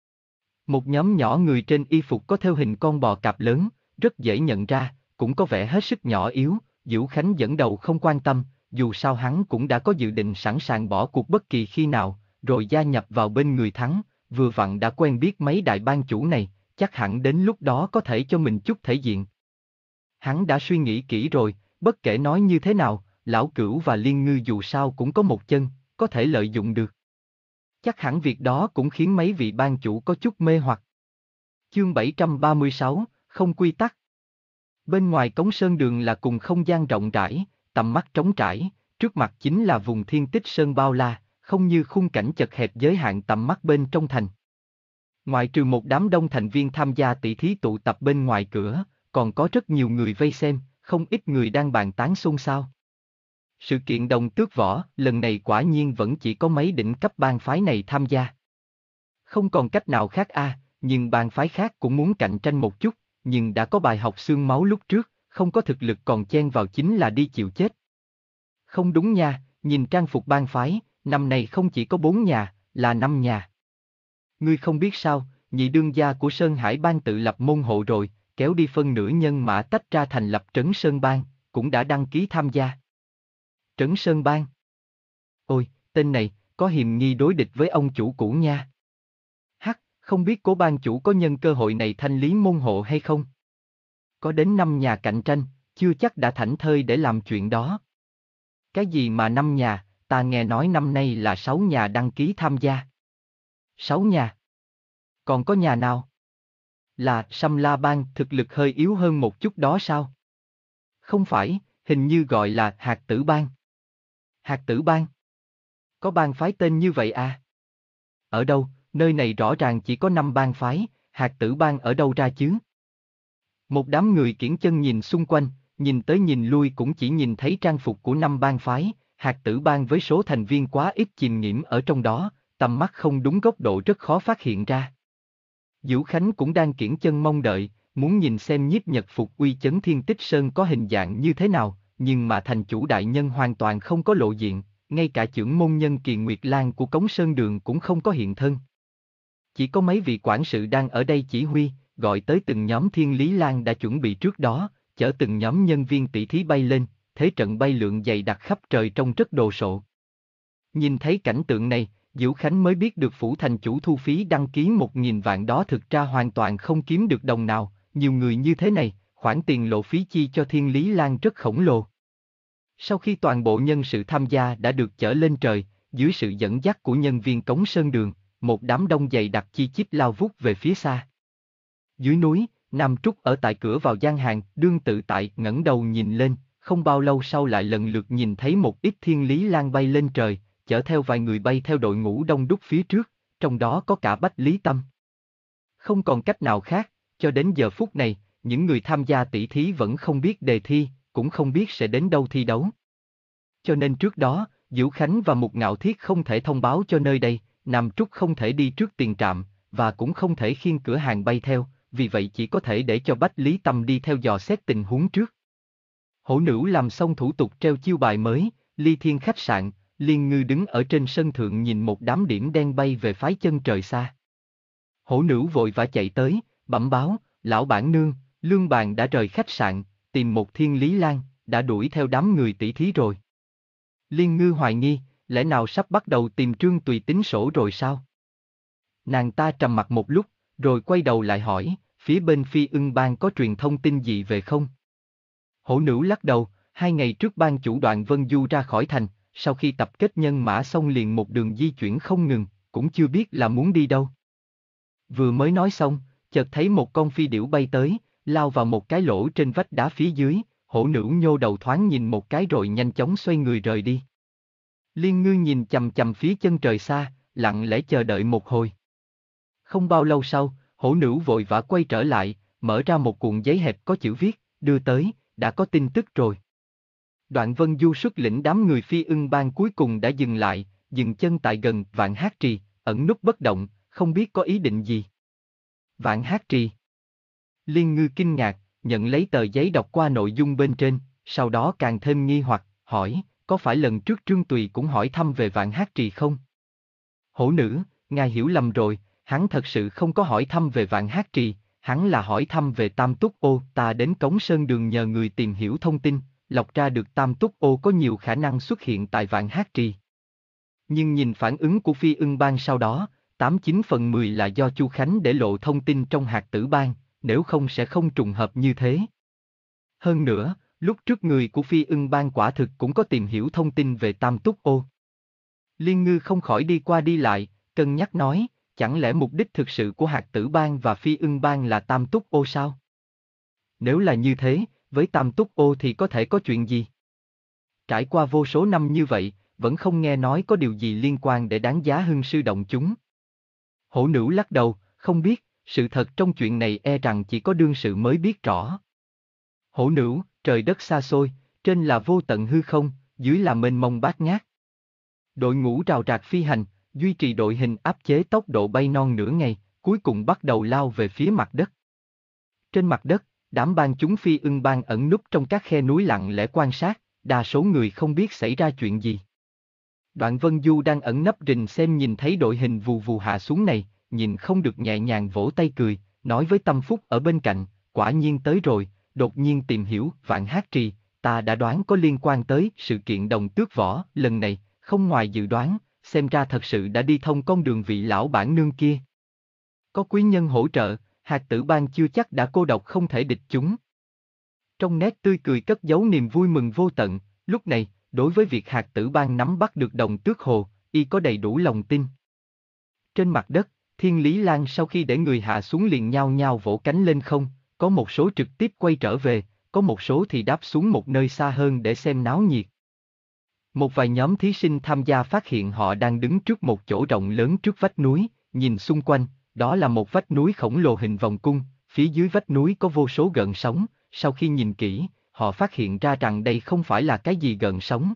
Speaker 1: Một nhóm nhỏ người trên y phục có theo hình con bò cạp lớn, rất dễ nhận ra, cũng có vẻ hết sức nhỏ yếu, Dữu Khánh dẫn đầu không quan tâm, dù sao hắn cũng đã có dự định sẵn sàng bỏ cuộc bất kỳ khi nào, rồi gia nhập vào bên người thắng, vừa vặn đã quen biết mấy đại ban chủ này, chắc hẳn đến lúc đó có thể cho mình chút thể diện. Hắn đã suy nghĩ kỹ rồi, bất kể nói như thế nào, Lão Cửu và Liên Ngư dù sao cũng có một chân, có thể lợi dụng được. Chắc hẳn việc đó cũng khiến mấy vị ban chủ có chút mê hoặc. Chương bảy trăm ba mươi sáu, không quy tắc. Bên ngoài Cống Sơn Đường là cùng không gian rộng rãi, tầm mắt trống trải, trước mặt chính là vùng thiên tích sơn bao la, không như khung cảnh chật hẹp giới hạn tầm mắt bên trong thành. Ngoại trừ một đám đông thành viên tham gia tỷ thí tụ tập bên ngoài cửa, còn có rất nhiều người vây xem, không ít người đang bàn tán xôn xao. Sự kiện đồng tước võ lần này quả nhiên vẫn chỉ có mấy đỉnh cấp bang phái này tham gia. Không còn cách nào khác a, à, nhưng bang phái khác cũng muốn cạnh tranh một chút, nhưng đã có bài học xương máu lúc trước, không có thực lực còn chen vào chính là đi chịu chết. Không đúng nha, nhìn trang phục bang phái, năm nay không chỉ có bốn nhà, là năm nhà. Ngươi không biết sao, nhị đương gia của Sơn Hải Bang tự lập môn hộ rồi, kéo đi phân nửa nhân mã tách ra thành lập Trấn Sơn Bang, cũng đã đăng ký tham gia. Trấn Sơn Bang. Ôi, tên này, có hiềm nghi đối địch với ông chủ cũ nha. Hắc, không biết cố ban chủ có nhân cơ hội này thanh lý môn hộ hay không? Có đến năm nhà cạnh tranh, chưa chắc đã thảnh thơi để làm chuyện đó. Cái gì mà năm nhà, ta nghe nói năm nay là sáu nhà đăng ký tham gia. Sáu nhà? Còn có nhà nào? Là Sâm La Bang thực lực hơi yếu hơn một chút đó sao? Không phải, hình như gọi là Hạt Tử Bang. Hạt Tử Bang? Có bang phái tên như vậy à? Ở đâu, nơi này rõ ràng chỉ có năm bang phái, Hạt Tử Bang ở đâu ra chứ? Một đám người kiễng chân nhìn xung quanh, nhìn tới nhìn lui cũng chỉ nhìn thấy trang phục của năm bang phái, Hạt Tử Bang với số thành viên quá ít chìm nghiễm ở trong đó, tầm mắt không đúng góc độ rất khó phát hiện ra. Diễu Khánh cũng đang kiễng chân mong đợi, muốn nhìn xem nhiếp nhật phục uy chấn Thiên Tích Sơn có hình dạng như thế nào, nhưng mà thành chủ đại nhân hoàn toàn không có lộ diện, ngay cả chưởng môn nhân Kỳ Nguyệt Lan của Cống Sơn Đường cũng không có hiện thân. Chỉ có mấy vị quản sự đang ở đây chỉ huy, gọi tới từng nhóm Thiên Lý Lan đã chuẩn bị trước đó, chở từng nhóm nhân viên tỷ thí bay lên, thế trận bay lượn dày đặc khắp trời trông rất đồ sộ. Nhìn thấy cảnh tượng này, Diễu Khánh mới biết được phủ thành chủ thu phí đăng ký một nghìn vạn đó thực ra hoàn toàn không kiếm được đồng nào, nhiều người như thế này, khoản tiền lộ phí chi cho Thiên Lý Lan rất khổng lồ. Sau khi toàn bộ nhân sự tham gia đã được chở lên trời, dưới sự dẫn dắt của nhân viên Cống Sơn Đường, một đám đông dày đặc chi chít lao vút về phía xa. Dưới núi, Nam Trúc ở tại cửa vào gian hàng, đương tự tại ngẩng đầu nhìn lên, không bao lâu sau lại lần lượt nhìn thấy một ít Thiên Lý Lan bay lên trời, chở theo vài người bay theo đội ngũ đông đúc phía trước, trong đó có cả Bách Lý Tâm. Không còn cách nào khác, cho đến giờ phút này, những người tham gia tỷ thí vẫn không biết đề thi, cũng không biết sẽ đến đâu thi đấu. Cho nên trước đó, Diễu Khánh và Mục Ngạo Thiết không thể thông báo cho nơi đây, Nam Trúc không thể đi trước tiền trạm, và cũng không thể khiêng cửa hàng bay theo, vì vậy chỉ có thể để cho Bách Lý Tâm đi theo dò xét tình huống trước. Hổ Nữ làm xong thủ tục treo chiêu bài mới, Ly Thiên khách sạn, Liên Ngư đứng ở trên sân thượng nhìn một đám điểm đen bay về phái chân trời xa. Hổ Nữ vội vã chạy tới, bẩm báo, lão bản nương, Lương Bàn đã rời khách sạn, tìm một Thiên Lý Lan, đã đuổi theo đám người tỷ thí rồi. Liên Ngư hoài nghi, lẽ nào sắp bắt đầu tìm Trương Tùy tính sổ rồi sao? Nàng ta trầm mặt một lúc, rồi quay đầu lại hỏi, phía bên Phi Ưng Bang có truyền thông tin gì về không? Hổ Nữ lắc đầu, hai ngày trước ban chủ Đoạn Vân Du ra khỏi thành, sau khi tập kết nhân mã xong liền một đường di chuyển không ngừng, cũng chưa biết là muốn đi đâu. Vừa mới nói xong, chợt thấy một con phi điểu bay tới, lao vào một cái lỗ trên vách đá phía dưới, Hổ Nữ nhô đầu thoáng nhìn một cái rồi nhanh chóng xoay người rời đi. Liên Ngư nhìn chằm chằm phía chân trời xa, lặng lẽ chờ đợi một hồi. Không bao lâu sau, Hổ Nữ vội vã quay trở lại, mở ra một cuộn giấy hẹp có chữ viết, đưa tới, đã có tin tức rồi. Đoạn Vân Du xuất lĩnh đám người Phi Ưng Bang cuối cùng đã dừng lại, dừng chân tại gần Vạn Hát Trì, ẩn núp bất động, không biết có ý định gì. Vạn Hát Trì. Liên Ngư kinh ngạc, nhận lấy tờ giấy đọc qua nội dung bên trên, sau đó càng thêm nghi hoặc, hỏi, có phải lần trước Trương Tùy cũng hỏi thăm về Vạn Hát Trì không? Hổ Nữ, ngài hiểu lầm rồi, hắn thật sự không có hỏi thăm về Vạn Hát Trì, hắn là hỏi thăm về Tam Túc Ô, ta đến Cống Sơn Đường nhờ người tìm hiểu thông tin, lọc ra được Tam Túc Ô có nhiều khả năng xuất hiện tại Vạn Hát Trì. Nhưng nhìn phản ứng của Phi Ưng Bang sau đó, tám chín phần mười là do Chu Khánh để lộ thông tin trong Hạt Tử Bang, nếu không sẽ không trùng hợp như thế. Hơn nữa, lúc trước người của Phi Ưng Bang quả thực cũng có tìm hiểu thông tin về Tam Túc Ô. Liên Ngư không khỏi đi qua đi lại, cân nhắc nói, chẳng lẽ mục đích thực sự của Hạt Tử Bang và Phi Ưng Bang là Tam Túc Ô sao? Nếu là như thế, với Tam Túc Ô thì có thể có chuyện gì? Trải qua vô số năm như vậy, vẫn không nghe nói có điều gì liên quan để đáng giá hưng sư động chúng. Hổ Nữ lắc đầu, không biết, sự thật trong chuyện này e rằng chỉ có đương sự mới biết rõ. Hổ Nữ, trời đất xa xôi, trên là vô tận hư không, dưới là mênh mông bát ngát. Đội ngũ rào rạc phi hành, duy trì đội hình áp chế tốc độ bay non nửa ngày, cuối cùng bắt đầu lao về phía mặt đất. Trên mặt đất, đám bang chúng Phi Ưng Bang ẩn núp trong các khe núi lặng lẽ quan sát, đa số người không biết xảy ra chuyện gì. Đoạn Vân Du đang ẩn nấp rình xem nhìn thấy đội hình vù vù hạ xuống này, nhìn không được nhẹ nhàng vỗ tay cười, nói với Tâm Phúc ở bên cạnh, quả nhiên tới rồi, đột nhiên tìm hiểu Vạn Hát Trì, ta đã đoán có liên quan tới sự kiện đồng tước võ, lần này, không ngoài dự đoán, xem ra thật sự đã đi thông con đường vị lão bản nương kia. Có quý nhân hỗ trợ, Hạt Tử Bang chưa chắc đã cô độc không thể địch chúng. Trong nét tươi cười cất giấu niềm vui mừng vô tận, lúc này, đối với việc Hạt Tử Bang nắm bắt được đồng tước hồ, y có đầy đủ lòng tin. Trên mặt đất, Thiên Lý Lan sau khi để người hạ xuống liền nhao nhao vỗ cánh lên không, có một số trực tiếp quay trở về, có một số thì đáp xuống một nơi xa hơn để xem náo nhiệt. Một vài nhóm thí sinh tham gia phát hiện họ đang đứng trước một chỗ rộng lớn trước vách núi, nhìn xung quanh, đó là một vách núi khổng lồ hình vòng cung, phía dưới vách núi có vô số gợn sóng, sau khi nhìn kỹ, họ phát hiện ra rằng đây không phải là cái gì gợn sóng,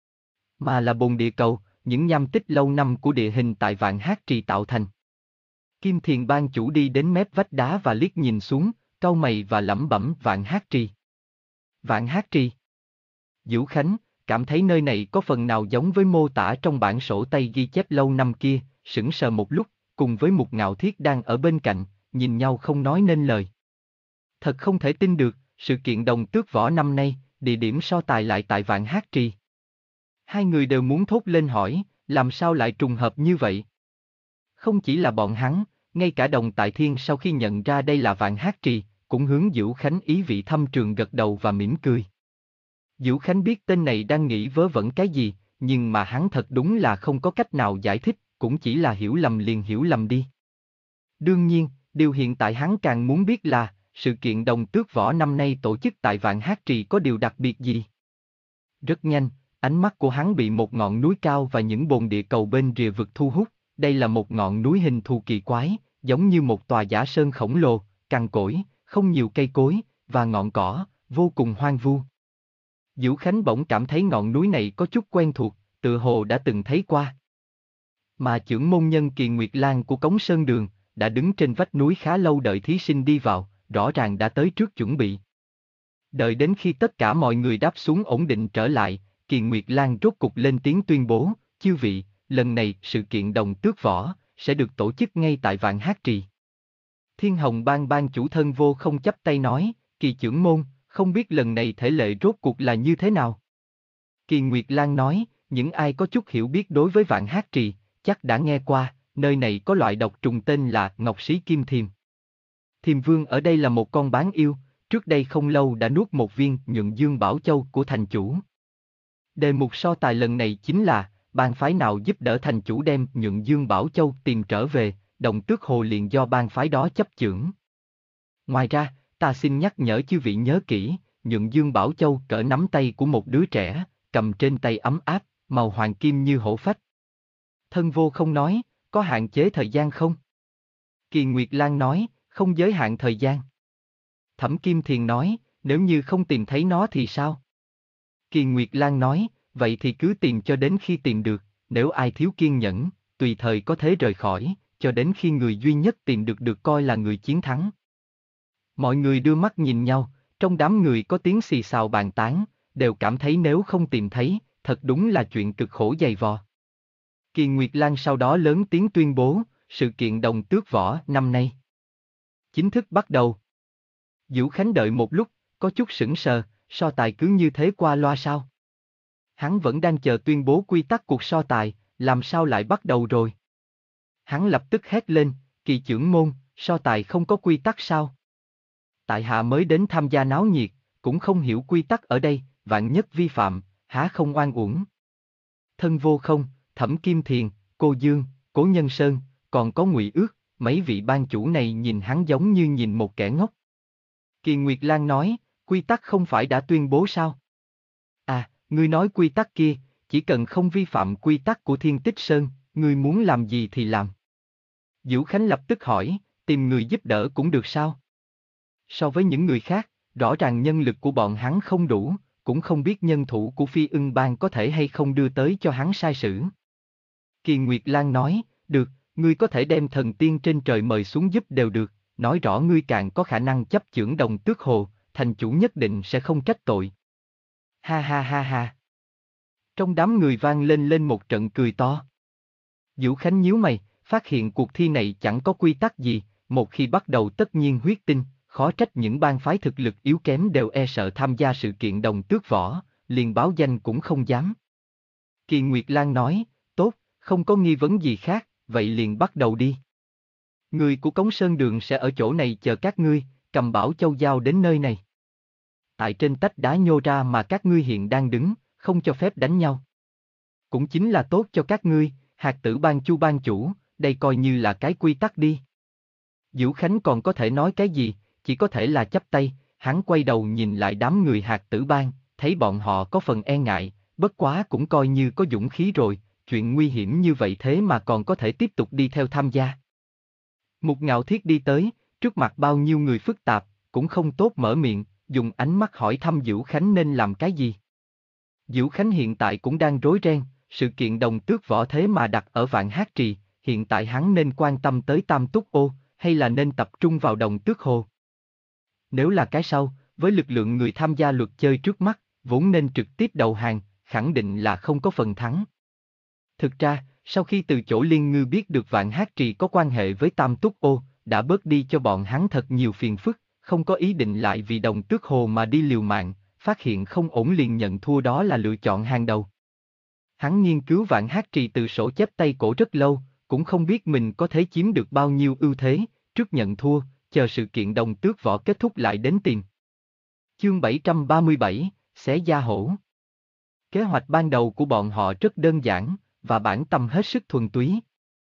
Speaker 1: mà là bồn địa cầu, những nham tích lâu năm của địa hình tại Vạn Hát Trì tạo thành. Kim Thiền ban chủ đi đến mép vách đá và liếc nhìn xuống, cau mày và lẩm bẩm Vạn Hát Trì. Vạn Hát Trì. Vũ Khánh cảm thấy nơi này có phần nào giống với mô tả trong bản sổ tay ghi chép lâu năm kia, sững sờ một lúc, cùng với Mục Ngạo Thiết đang ở bên cạnh, nhìn nhau không nói nên lời. Thật không thể tin được, sự kiện đồng tước võ năm nay, địa điểm so tài lại tại Vạn Hát Trì. Hai người đều muốn thốt lên hỏi, làm sao lại trùng hợp như vậy? Không chỉ là bọn hắn, ngay cả Đồng Tại Thiên sau khi nhận ra đây là Vạn Hát Trì, cũng hướng Vũ Khánh ý vị thâm trường gật đầu và mỉm cười. Vũ Khánh biết tên này đang nghĩ vớ vẩn cái gì, nhưng mà hắn thật đúng là không có cách nào giải thích, cũng chỉ là hiểu lầm liền hiểu lầm đi. Đương nhiên, điều hiện tại hắn càng muốn biết là, sự kiện đồng tước võ năm nay tổ chức tại Vạn Hát Trì có điều đặc biệt gì? Rất nhanh, ánh mắt của hắn bị một ngọn núi cao và những bồn địa cầu bên rìa vực thu hút. Đây là một ngọn núi hình thù kỳ quái, giống như một tòa giả sơn khổng lồ, cằn cỗi, không nhiều cây cối, và ngọn cỏ, vô cùng hoang vu. Vũ Khánh bỗng cảm thấy ngọn núi này có chút quen thuộc, tựa hồ đã từng thấy qua. Mà chưởng môn nhân Kỳ Nguyệt Lan của Cống Sơn Đường, đã đứng trên vách núi khá lâu đợi thí sinh đi vào, rõ ràng đã tới trước chuẩn bị. Đợi đến khi tất cả mọi người đáp xuống ổn định trở lại, Kỳ Nguyệt Lan rốt cục lên tiếng tuyên bố, chư vị, lần này sự kiện đồng tước võ, sẽ được tổ chức ngay tại Vạn Hát Trì. Thiên Hồng Bang ban chủ Thân Vô không chắp tay nói, Kỳ trưởng môn, không biết lần này thể lệ rốt cuộc là như thế nào? Kỳ Nguyệt Lan nói, những ai có chút hiểu biết đối với Vạn Hát Trì, chắc đã nghe qua, nơi này có loại độc trùng tên là Ngọc Sĩ Kim Thiềm. Thiềm Vương ở đây là một con bán yêu, trước đây không lâu đã nuốt một viên Nhuận Dương Bảo Châu của thành chủ. Đề mục so tài lần này chính là, bang phái nào giúp đỡ thành chủ đem Nhuận Dương Bảo Châu tìm trở về, Đồng Tước Hồ liền do bang phái đó chấp chưởng. Ngoài ra, ta xin nhắc nhở chư vị nhớ kỹ, Nhuận Dương Bảo Châu cỡ nắm tay của một đứa trẻ, cầm trên tay ấm áp, màu hoàng kim như hổ phách. Thân Vô không nói, có hạn chế thời gian không? Kỳ Nguyệt Lan nói, không giới hạn thời gian. Thẩm Kim Thiền nói, nếu như không tìm thấy nó thì sao? Kỳ Nguyệt Lan nói, vậy thì cứ tìm cho đến khi tìm được, nếu ai thiếu kiên nhẫn, tùy thời có thể rời khỏi, cho đến khi người duy nhất tìm được được coi là người chiến thắng. Mọi người đưa mắt nhìn nhau, trong đám người có tiếng xì xào bàn tán, đều cảm thấy nếu không tìm thấy, thật đúng là chuyện cực khổ dày vò. Kỳ Nguyệt Lan sau đó lớn tiếng tuyên bố, sự kiện đồng tước võ năm nay chính thức bắt đầu. Vũ Khánh đợi một lúc, có chút sững sờ, so tài cứ như thế qua loa sao? Hắn vẫn đang chờ tuyên bố quy tắc cuộc so tài, làm sao lại bắt đầu rồi? Hắn lập tức hét lên, Kỳ trưởng môn, so tài không có quy tắc sao? Tại hạ mới đến tham gia náo nhiệt, cũng không hiểu quy tắc ở đây, vạn nhất vi phạm, há không oan uổng. Thân Vô không, Thẩm Kim Thiền, Cô Dương, Cố Nhân Sơn, còn có Ngụy Ước, mấy vị ban chủ này nhìn hắn giống như nhìn một kẻ ngốc. Kỳ Nguyệt Lan nói, quy tắc không phải đã tuyên bố sao? À, ngươi nói quy tắc kia, chỉ cần không vi phạm quy tắc của Thiên Tích Sơn, ngươi muốn làm gì thì làm. Vũ Khánh lập tức hỏi, tìm người giúp đỡ cũng được sao? So với những người khác, rõ ràng nhân lực của bọn hắn không đủ, cũng không biết nhân thủ của Phi Ưng Bang có thể hay không đưa tới cho hắn sai sử. Kỳ Nguyệt Lan nói, được, ngươi có thể đem thần tiên trên trời mời xuống giúp đều được, nói rõ ngươi càng có khả năng chấp chưởng Đồng Tước Hồ, thành chủ nhất định sẽ không trách tội. Ha ha ha ha. Trong đám người vang lên lên một trận cười to. Vũ Khánh nhíu mày, phát hiện cuộc thi này chẳng có quy tắc gì, một khi bắt đầu tất nhiên huyết tinh, khó trách những bang phái thực lực yếu kém đều e sợ tham gia sự kiện đồng tước võ, liền báo danh cũng không dám. Kỳ Nguyệt Lan nói, tốt, không có nghi vấn gì khác, vậy liền bắt đầu đi. Người của Cống Sơn Đường sẽ ở chỗ này chờ các ngươi, cầm Bảo Châu giao đến nơi này. Tại trên tách đá nhô ra mà các ngươi hiện đang đứng, không cho phép đánh nhau. Cũng chính là tốt cho các ngươi, hạt tử ban chu ban chủ, đây coi như là cái quy tắc đi. Vũ Khánh còn có thể nói cái gì, chỉ có thể là chắp tay, hắn quay đầu nhìn lại đám người hạt tử ban, thấy bọn họ có phần e ngại, bất quá cũng coi như có dũng khí rồi, chuyện nguy hiểm như vậy thế mà còn có thể tiếp tục đi theo tham gia. Mục Ngạo Thiết đi tới, trước mặt bao nhiêu người phức tạp, cũng không tốt mở miệng, dùng ánh mắt hỏi thăm Vũ Khánh nên làm cái gì. Vũ Khánh hiện tại cũng đang rối ren, sự kiện đồng tước võ thế mà đặt ở Vạn Hát Trì, hiện tại hắn nên quan tâm tới Tam Túc Ô, hay là nên tập trung vào Đồng Tước Hồ? Nếu là cái sau, với lực lượng người tham gia luật chơi trước mắt, vốn nên trực tiếp đầu hàng, khẳng định là không có phần thắng. Thực ra, sau khi từ chỗ Liên Ngư biết được Vạn Hát Trì có quan hệ với Tam Túc Ô, đã bớt đi cho bọn hắn thật nhiều phiền phức, không có ý định lại vì Đồng Tước Hồ mà đi liều mạng, phát hiện không ổn liền nhận thua đó là lựa chọn hàng đầu. Hắn nghiên cứu Vạn Hát Trì từ sổ chép tay cổ rất lâu, cũng không biết mình có thể chiếm được bao nhiêu ưu thế, trước nhận thua, chờ sự kiện Đồng Tước Võ kết thúc lại đến tìm. Chương bảy trăm ba mươi bảy, Xé da hổ. Kế hoạch ban đầu của bọn họ rất đơn giản, và bản tâm hết sức thuần túy.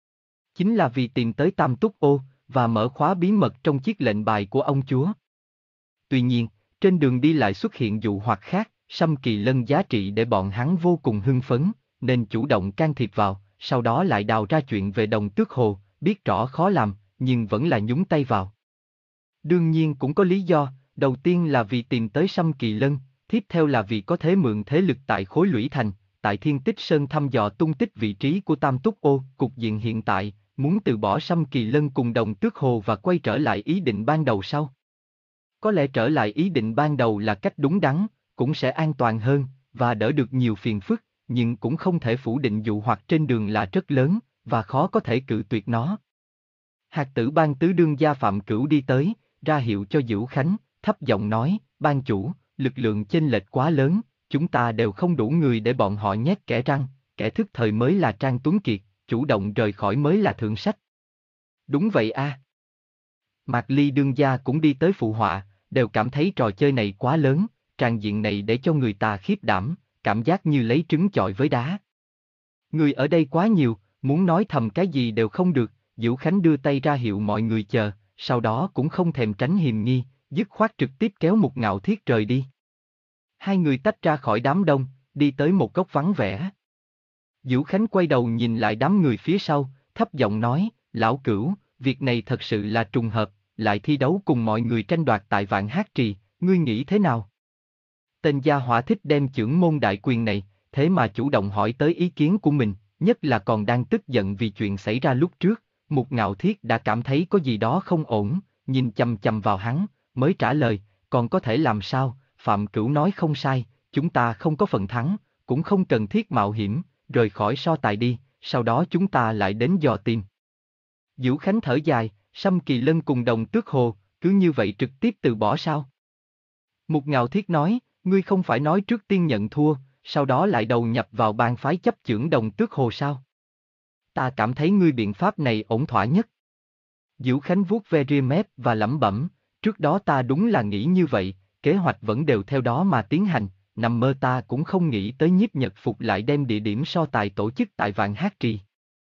Speaker 1: Chính là vì tìm tới Tam Túc Ô, và mở khóa bí mật trong chiếc lệnh bài của ông chúa. Tuy nhiên, trên đường đi lại xuất hiện dụ hoặc khác, Sâm Kỳ Lân giá trị để bọn hắn vô cùng hưng phấn, nên chủ động can thiệp vào, sau đó lại đào ra chuyện về Đồng Tước Hồ, biết rõ khó làm, nhưng vẫn là nhúng tay vào. Đương nhiên cũng có lý do, đầu tiên là vì tìm tới Sâm Kỳ Lân, tiếp theo là vì có thể mượn thế lực tại khối lũy thành, tại Thiên Tích Sơn thăm dò tung tích vị trí của Tam Túc Ô, cục diện hiện tại, muốn từ bỏ Sâm Kỳ Lân cùng Đồng Tước Hồ và quay trở lại ý định ban đầu sau. Có lẽ trở lại ý định ban đầu là cách đúng đắn, cũng sẽ an toàn hơn, và đỡ được nhiều phiền phức, nhưng cũng không thể phủ định dụ hoặc trên đường là rất lớn, và khó có thể cự tuyệt nó. Hạt tử ban tứ đương gia Phạm Cửu đi tới, ra hiệu cho Dữu Khánh, thấp giọng nói, ban chủ, lực lượng chênh lệch quá lớn, chúng ta đều không đủ người để bọn họ nhét kẻ răng, kẻ thức thời mới là Trang Tuấn Kiệt, chủ động rời khỏi mới là thượng sách. Đúng vậy a. À. Mạc Ly đương gia cũng đi tới phụ họa, đều cảm thấy trò chơi này quá lớn, tràng diện này để cho người ta khiếp đảm, cảm giác như lấy trứng chọi với đá. Người ở đây quá nhiều, muốn nói thầm cái gì đều không được, Dữu Khánh đưa tay ra hiệu mọi người chờ, sau đó cũng không thèm tránh hiềm nghi, dứt khoát trực tiếp kéo một Ngạo Thiết rời đi. Hai người tách ra khỏi đám đông, đi tới một góc vắng vẻ. Dữu Khánh quay đầu nhìn lại đám người phía sau, thấp giọng nói, lão Cửu, việc này thật sự là trùng hợp, lại thi đấu cùng mọi người tranh đoạt tại Vạn Hát Trì, ngươi nghĩ thế nào? Tên gia hỏa thích đem chưởng môn đại quyền này, thế mà chủ động hỏi tới ý kiến của mình, nhất là còn đang tức giận vì chuyện xảy ra lúc trước, Mục Ngạo Thiết đã cảm thấy có gì đó không ổn, nhìn chằm chằm vào hắn, mới trả lời, còn có thể làm sao, Phạm Cửu nói không sai, chúng ta không có phần thắng, cũng không cần thiết mạo hiểm, rời khỏi so tài đi, sau đó chúng ta lại đến dò tìm. Dữu Khánh thở dài, Sâm Kỳ Lân cùng Đồng Tước Hồ, cứ như vậy trực tiếp từ bỏ sao? Mục Ngạo Thiết nói, ngươi không phải nói trước tiên nhận thua, sau đó lại đầu nhập vào bang phái chấp chưởng Đồng Tước Hồ sao? Ta cảm thấy ngươi biện pháp này ổn thỏa nhất. Dữu Khánh vuốt ve ria mép và lẩm bẩm, trước đó ta đúng là nghĩ như vậy, kế hoạch vẫn đều theo đó mà tiến hành, nằm mơ ta cũng không nghĩ tới Nhiếp Nhật Phục lại đem địa điểm so tài tổ chức tại Vạn Hát Trì.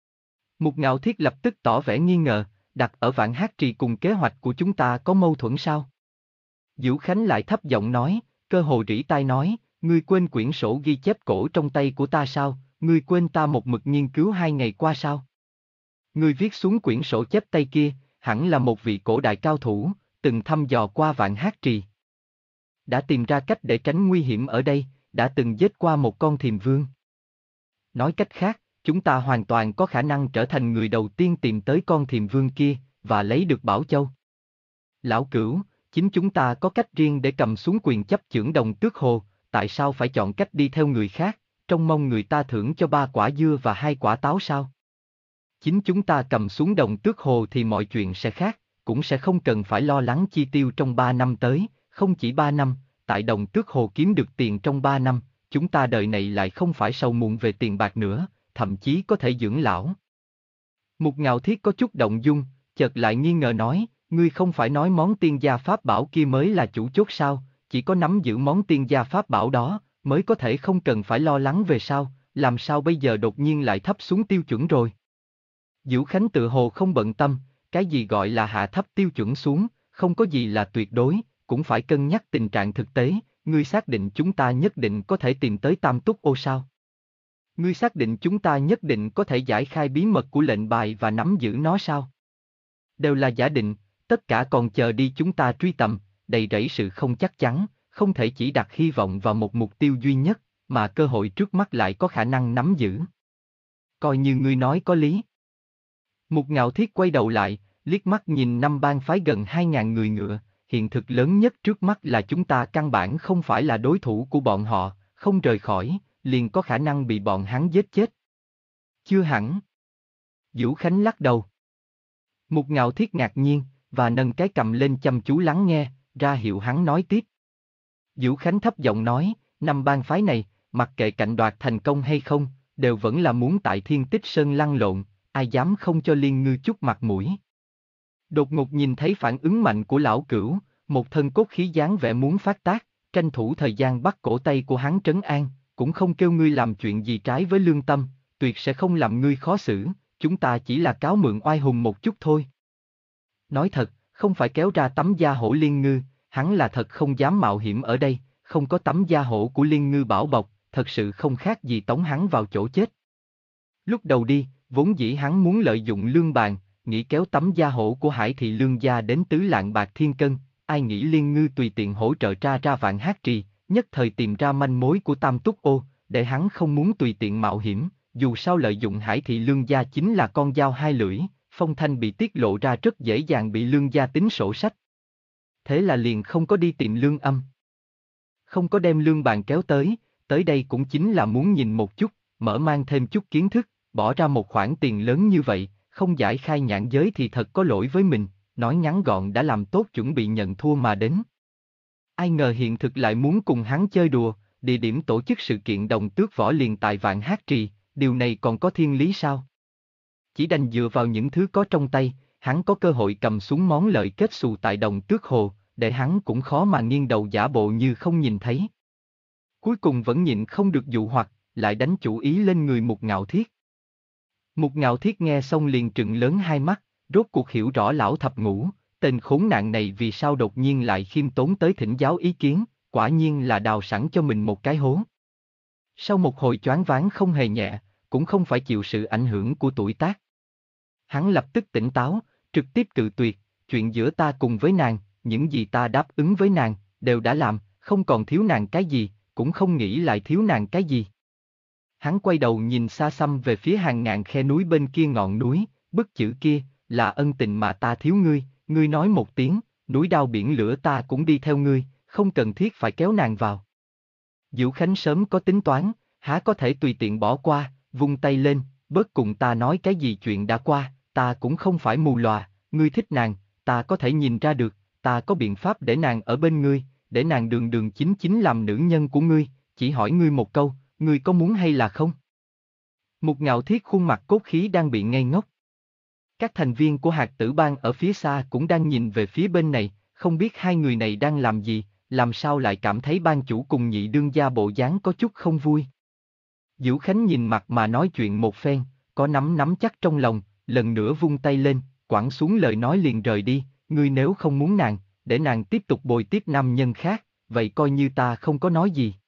Speaker 1: Mục Ngạo Thiết lập tức tỏ vẻ nghi ngờ, đặt ở Vạn Hát Trì cùng kế hoạch của chúng ta có mâu thuẫn sao? Dữu Khánh lại thấp giọng nói, cơ hồ rỉ tai nói, ngươi quên quyển sổ ghi chép cổ trong tay của ta sao, ngươi quên ta một mực nghiên cứu hai ngày qua sao? Ngươi viết xuống quyển sổ chép tay kia, hẳn là một vị cổ đại cao thủ, từng thăm dò qua Vạn Hát Trì. Đã tìm ra cách để tránh nguy hiểm ở đây, đã từng giết qua một con thiềm vương. Nói cách khác, chúng ta hoàn toàn có khả năng trở thành người đầu tiên tìm tới con thiềm vương kia, và lấy được Bảo Châu. Lão Cửu, chính chúng ta có cách riêng để cầm xuống quyền chấp chưởng Đồng Tước Hồ, tại sao phải chọn cách đi theo người khác, trông mong người ta thưởng cho ba quả dưa và hai quả táo sao? Chính chúng ta cầm xuống Đồng Tước Hồ thì mọi chuyện sẽ khác, cũng sẽ không cần phải lo lắng chi tiêu trong ba năm tới, không chỉ ba năm, tại Đồng Tước Hồ kiếm được tiền trong ba năm, chúng ta đời này lại không phải sầu muộn về tiền bạc nữa, thậm chí có thể dưỡng lão. Mục Ngạo Thiết có chút động dung, chợt lại nghi ngờ nói, ngươi không phải nói món tiên gia pháp bảo kia mới là chủ chốt sao, chỉ có nắm giữ món tiên gia pháp bảo đó, mới có thể không cần phải lo lắng về sau, làm sao bây giờ đột nhiên lại thấp xuống tiêu chuẩn rồi. Dữu Khánh tự hồ không bận tâm, cái gì gọi là hạ thấp tiêu chuẩn xuống, không có gì là tuyệt đối, cũng phải cân nhắc tình trạng thực tế, ngươi xác định chúng ta nhất định có thể tìm tới Tam Túc Ô sao? Ngươi xác định chúng ta nhất định có thể giải khai bí mật của lệnh bài và nắm giữ nó sao? Đều là giả định, tất cả còn chờ đi chúng ta truy tầm, đầy rẫy sự không chắc chắn, không thể chỉ đặt hy vọng vào một mục tiêu duy nhất, mà cơ hội trước mắt lại có khả năng nắm giữ. Coi như ngươi nói có lý. Mục Ngạo Thiết quay đầu lại, liếc mắt nhìn năm bang phái gần hai ngàn người ngựa, hiện thực lớn nhất trước mắt là chúng ta căn bản không phải là đối thủ của bọn họ, không rời khỏi, liền có khả năng bị bọn hắn giết chết. Chưa hẳn. Vũ Khánh lắc đầu. Mục Ngạo Thiết ngạc nhiên, và nâng cái cầm lên chăm chú lắng nghe, ra hiệu hắn nói tiếp. Vũ Khánh thấp giọng nói, năm bang phái này, mặc kệ cạnh đoạt thành công hay không, đều vẫn là muốn tại Thiên Tích Sơn lăn lộn, ai dám không cho Liên Ngư chút mặt mũi. Đột ngột nhìn thấy phản ứng mạnh của lão cửu, một thân cốt khí dáng vẻ muốn phát tác, tranh thủ thời gian bắt cổ tay của hắn trấn an, cũng không kêu ngươi làm chuyện gì trái với lương tâm, tuyệt sẽ không làm ngươi khó xử, chúng ta chỉ là cáo mượn oai hùng một chút thôi. Nói thật, không phải kéo ra tấm da hổ Liên Ngư, hắn là thật không dám mạo hiểm ở đây, không có tấm da hổ của Liên Ngư bảo bọc, thật sự không khác gì tống hắn vào chỗ chết. Lúc đầu đi, vốn dĩ hắn muốn lợi dụng lương bàn, nghĩ kéo tấm da hổ của Hải Thị Lương gia đến tứ lạng bạc thiên cân, ai nghĩ Liên Ngư tùy tiện hỗ trợ tra ra vạn hát trì, nhất thời tìm ra manh mối của Tam Túc Ô, để hắn không muốn tùy tiện mạo hiểm, dù sao lợi dụng Hải Thị Lương gia chính là con dao hai lưỡi, phong thanh bị tiết lộ ra rất dễ dàng bị Lương gia tính sổ sách. Thế là liền không có đi tìm Lương Âm. Không có đem lương bàn kéo tới, tới đây cũng chính là muốn nhìn một chút, mở mang thêm chút kiến thức, bỏ ra một khoản tiền lớn như vậy, không giải khai nhãn giới thì thật có lỗi với mình, nói ngắn gọn đã làm tốt chuẩn bị nhận thua mà đến. Ai ngờ hiện thực lại muốn cùng hắn chơi đùa, địa điểm tổ chức sự kiện đồng tước võ liền tại Vạn Hát Trì, điều này còn có thiên lý sao? Chỉ đành dựa vào những thứ có trong tay, hắn có cơ hội cầm xuống món lợi kết xù tại đồng tước hồ, để hắn cũng khó mà nghiêng đầu giả bộ như không nhìn thấy. Cuối cùng vẫn nhịn không được dụ hoặc, lại đánh chủ ý lên người Mục Ngạo Thiết. Mục Ngạo Thiết nghe xong liền trừng lớn hai mắt, rốt cuộc hiểu rõ lão thập ngũ, tên khốn nạn này vì sao đột nhiên lại khiêm tốn tới thỉnh giáo ý kiến, quả nhiên là đào sẵn cho mình một cái hố. Sau một hồi choáng váng không hề nhẹ, cũng không phải chịu sự ảnh hưởng của tuổi tác. Hắn lập tức tỉnh táo, trực tiếp cự tuyệt, chuyện giữa ta cùng với nàng, những gì ta đáp ứng với nàng, đều đã làm, không còn thiếu nàng cái gì, cũng không nghĩ lại thiếu nàng cái gì. Hắn quay đầu nhìn xa xăm về phía hàng ngàn khe núi bên kia ngọn núi, bức chữ kia, là ân tình mà ta thiếu ngươi, ngươi nói một tiếng, núi đao biển lửa ta cũng đi theo ngươi, không cần thiết phải kéo nàng vào. Diệu Khánh sớm có tính toán, há có thể tùy tiện bỏ qua, vung tay lên, bớt cùng ta nói cái gì chuyện đã qua, ta cũng không phải mù lòa, ngươi thích nàng, ta có thể nhìn ra được, ta có biện pháp để nàng ở bên ngươi, để nàng đường đường chính chính làm nữ nhân của ngươi, chỉ hỏi ngươi một câu, ngươi có muốn hay là không? Mục Ngạo Thiết khuôn mặt cốt khí đang bị ngây ngốc. Các thành viên của Hạt Tử Bang ở phía xa cũng đang nhìn về phía bên này, không biết hai người này đang làm gì, làm sao lại cảm thấy ban chủ cùng nhị đương gia bộ dáng có chút không vui. Diệu Khánh nhìn mặt mà nói chuyện một phen, có nắm nắm chắc trong lòng, lần nữa vung tay lên, quẳng xuống lời nói liền rời đi, ngươi nếu không muốn nàng, để nàng tiếp tục bồi tiếp nam nhân khác, vậy coi như ta không có nói gì.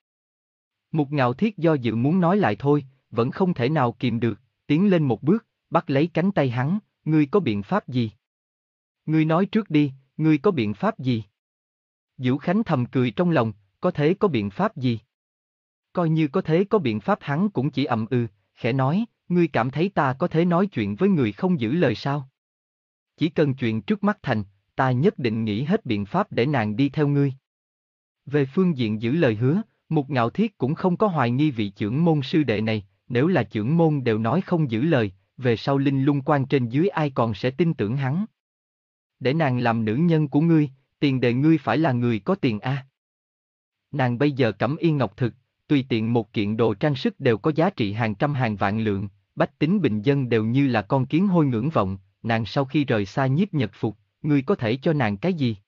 Speaker 1: Mục Ngạo Thiết do dự muốn nói lại thôi, vẫn không thể nào kìm được, tiến lên một bước, bắt lấy cánh tay hắn, ngươi có biện pháp gì? Ngươi nói trước đi, ngươi có biện pháp gì? Diệu Khánh thầm cười trong lòng, có thế có biện pháp gì? Coi như có thế có biện pháp hắn cũng chỉ ậm ừ, khẽ nói, ngươi cảm thấy ta có thể nói chuyện với người không giữ lời sao? Chỉ cần chuyện trước mắt thành, ta nhất định nghĩ hết biện pháp để nàng đi theo ngươi. Về phương diện giữ lời hứa, Mục Ngạo Thiết cũng không có hoài nghi vị trưởng môn sư đệ này, nếu là trưởng môn đều nói không giữ lời, về sau linh lung quan trên dưới ai còn sẽ tin tưởng hắn. Để nàng làm nữ nhân của ngươi, tiền đề ngươi phải là người có tiền a. Nàng bây giờ cẩm y ngọc thực, tùy tiện một kiện đồ trang sức đều có giá trị hàng trăm hàng vạn lượng, bách tính bình dân đều như là con kiến hôi ngưỡng vọng, nàng sau khi rời xa Nhiếp Nhật Phục, ngươi có thể cho nàng cái gì?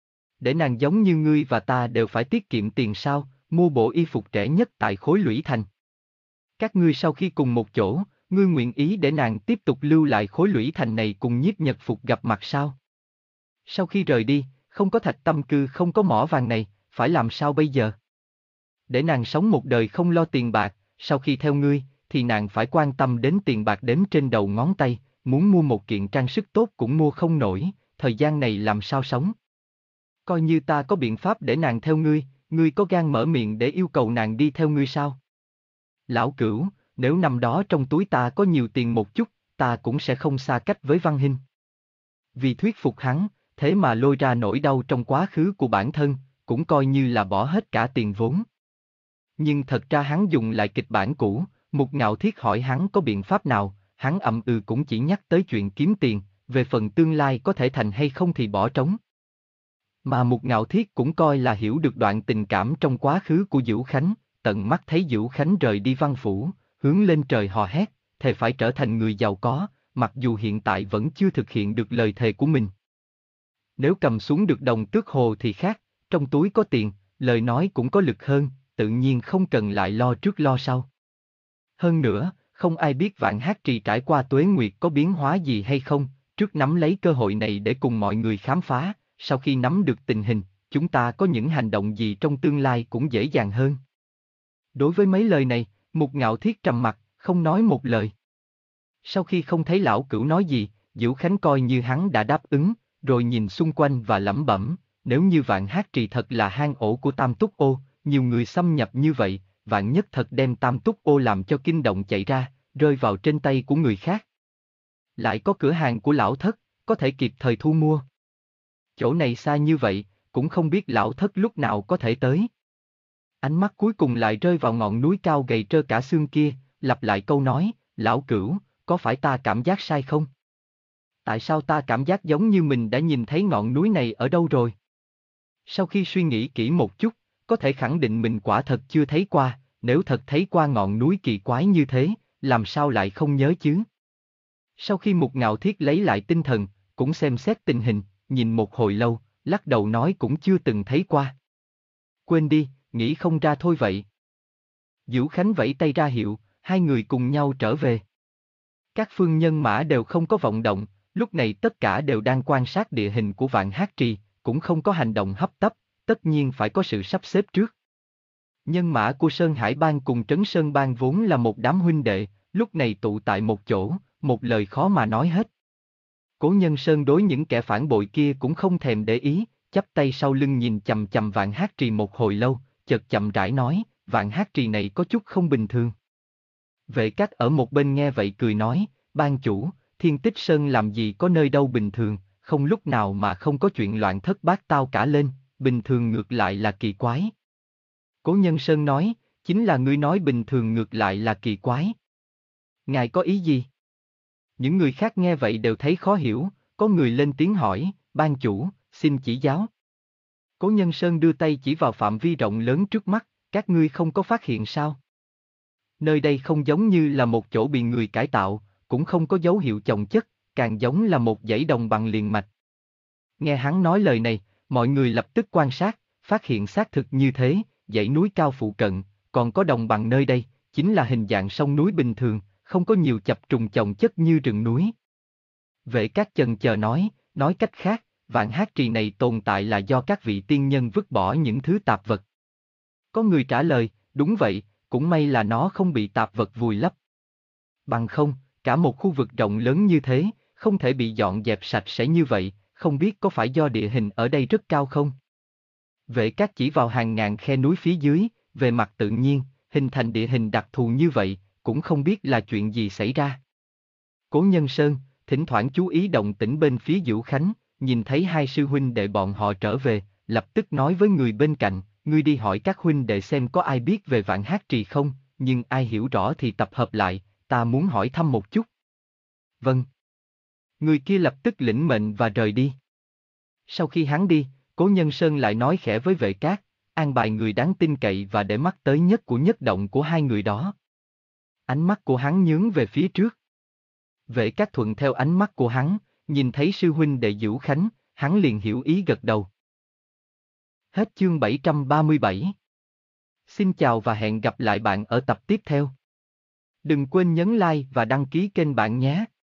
Speaker 1: Để nàng giống như ngươi và ta đều phải tiết kiệm tiền sao, mua bộ y phục trẻ nhất tại khối lũy thành. Các ngươi sau khi cùng một chỗ, ngươi nguyện ý để nàng tiếp tục lưu lại khối lũy thành này cùng Nhiếp Nhật Phục gặp mặt sao? Sau khi rời đi, không có thạch tâm cư không có mỏ vàng này, phải làm sao bây giờ? Để nàng sống một đời không lo tiền bạc, sau khi theo ngươi, thì nàng phải quan tâm đến tiền bạc đếm trên đầu ngón tay, muốn mua một kiện trang sức tốt cũng mua không nổi, thời gian này làm sao sống? Coi như ta có biện pháp để nàng theo ngươi, ngươi có gan mở miệng để yêu cầu nàng đi theo ngươi sao? Lão Cửu, nếu năm đó trong túi ta có nhiều tiền một chút, ta cũng sẽ không xa cách với Văn Hinh. Vì thuyết phục hắn, thế mà lôi ra nỗi đau trong quá khứ của bản thân, cũng coi như là bỏ hết cả tiền vốn. Nhưng thật ra hắn dùng lại kịch bản cũ, Mục Ngạo Thiết hỏi hắn có biện pháp nào, hắn ậm ừ cũng chỉ nhắc tới chuyện kiếm tiền, về phần tương lai có thể thành hay không thì bỏ trống. Mà Mục Ngạo Thiết cũng coi là hiểu được đoạn tình cảm trong quá khứ của Dữu Khánh, tận mắt thấy Dữu Khánh rời đi văn phủ, hướng lên trời hò hét, thề phải trở thành người giàu có, mặc dù hiện tại vẫn chưa thực hiện được lời thề của mình. Nếu cầm xuống được đồng tước hồ thì khác, trong túi có tiền, lời nói cũng có lực hơn, tự nhiên không cần lại lo trước lo sau. Hơn nữa, không ai biết Vạn Hát Trì trải qua tuế nguyệt có biến hóa gì hay không, trước nắm lấy cơ hội này để cùng mọi người khám phá, sau khi nắm được tình hình, chúng ta có những hành động gì trong tương lai cũng dễ dàng hơn. Đối với mấy lời này, Mục Ngạo Thiết trầm mặt, không nói một lời. Sau khi không thấy lão cửu nói gì, Dữu Khánh coi như hắn đã đáp ứng, rồi nhìn xung quanh và lẩm bẩm, nếu như Vạn Hát Trì thật là hang ổ của Tam Túc Ô, nhiều người xâm nhập như vậy, vạn nhất thật đem Tam Túc Ô làm cho kinh động chạy ra, rơi vào trên tay của người khác. Lại có cửa hàng của lão thất, có thể kịp thời thu mua. Chỗ này xa như vậy, cũng không biết lão thất lúc nào có thể tới. Ánh mắt cuối cùng lại rơi vào ngọn núi cao gầy trơ cả xương kia, lặp lại câu nói, lão cửu, có phải ta cảm giác sai không? Tại sao ta cảm giác giống như mình đã nhìn thấy ngọn núi này ở đâu rồi? Sau khi suy nghĩ kỹ một chút, có thể khẳng định mình quả thật chưa thấy qua, nếu thật thấy qua ngọn núi kỳ quái như thế, làm sao lại không nhớ chứ? Sau khi Mục Ngạo Thiết lấy lại tinh thần, cũng xem xét tình hình, nhìn một hồi lâu, lắc đầu nói cũng chưa từng thấy qua. Quên đi, nghĩ không ra thôi vậy. Dữu Khánh vẫy tay ra hiệu, hai người cùng nhau trở về. Các phương nhân mã đều không có vọng động, lúc này tất cả đều đang quan sát địa hình của Vạn Hát Trì, cũng không có hành động hấp tấp, tất nhiên phải có sự sắp xếp trước. Nhân mã của Sơn Hải Bang cùng Trấn Sơn Bang vốn là một đám huynh đệ, lúc này tụ tại một chỗ, một lời khó mà nói hết. Cố Nhân Sơn đối những kẻ phản bội kia cũng không thèm để ý, chắp tay sau lưng nhìn chằm chằm Vạn Hát Trì một hồi lâu, chợt chậm rãi nói, Vạn Hát Trì này có chút không bình thường. Vệ Cát ở một bên nghe vậy cười nói, ban chủ, Thiên Tích Sơn làm gì có nơi đâu bình thường, không lúc nào mà không có chuyện loạn thất bát tao cả lên, bình thường ngược lại là kỳ quái. Cố Nhân Sơn nói, chính là ngươi nói bình thường ngược lại là kỳ quái. Ngài có ý gì? Những người khác nghe vậy đều thấy khó hiểu, có người lên tiếng hỏi, ban chủ, xin chỉ giáo. Cố Nhân Sơn đưa tay chỉ vào phạm vi rộng lớn trước mắt, các ngươi không có phát hiện sao? Nơi đây không giống như là một chỗ bị người cải tạo, cũng không có dấu hiệu chồng chất, càng giống là một dãy đồng bằng liền mạch. Nghe hắn nói lời này, mọi người lập tức quan sát, phát hiện xác thực như thế, dãy núi cao phụ cận, còn có đồng bằng nơi đây, chính là hình dạng sông núi bình thường, không có nhiều chập trùng chồng chất như rừng núi. Vệ Cát chần chờ nói, nói cách khác, Vạn Hát Trì này tồn tại là do các vị tiên nhân vứt bỏ những thứ tạp vật. Có người trả lời, đúng vậy, cũng may là nó không bị tạp vật vùi lấp. Bằng không, cả một khu vực rộng lớn như thế, không thể bị dọn dẹp sạch sẽ như vậy, không biết có phải do địa hình ở đây rất cao không? Vệ Cát chỉ vào hàng ngàn khe núi phía dưới, về mặt tự nhiên, hình thành địa hình đặc thù như vậy, cũng không biết là chuyện gì xảy ra. Cố Nhân Sơn, thỉnh thoảng chú ý động tĩnh bên phía Dữu Khánh, nhìn thấy hai sư huynh đệ bọn họ trở về, lập tức nói với người bên cạnh, ngươi đi hỏi các huynh đệ xem có ai biết về Vạn Hát Trì không, nhưng ai hiểu rõ thì tập hợp lại, ta muốn hỏi thăm một chút. Vâng. Người kia lập tức lĩnh mệnh và rời đi. Sau khi hắn đi, Cố Nhân Sơn lại nói khẽ với Vệ Cát, an bài người đáng tin cậy và để mắt tới nhất của nhất động của hai người đó. Ánh mắt của hắn nhướng về phía trước. Vệ Cát thuận theo ánh mắt của hắn, nhìn thấy sư huynh đệ Dữu Khánh, hắn liền hiểu ý gật đầu. Hết chương bảy trăm ba mươi bảy. Xin chào và hẹn gặp lại bạn ở tập tiếp theo. Đừng quên nhấn like và đăng ký kênh bạn nhé.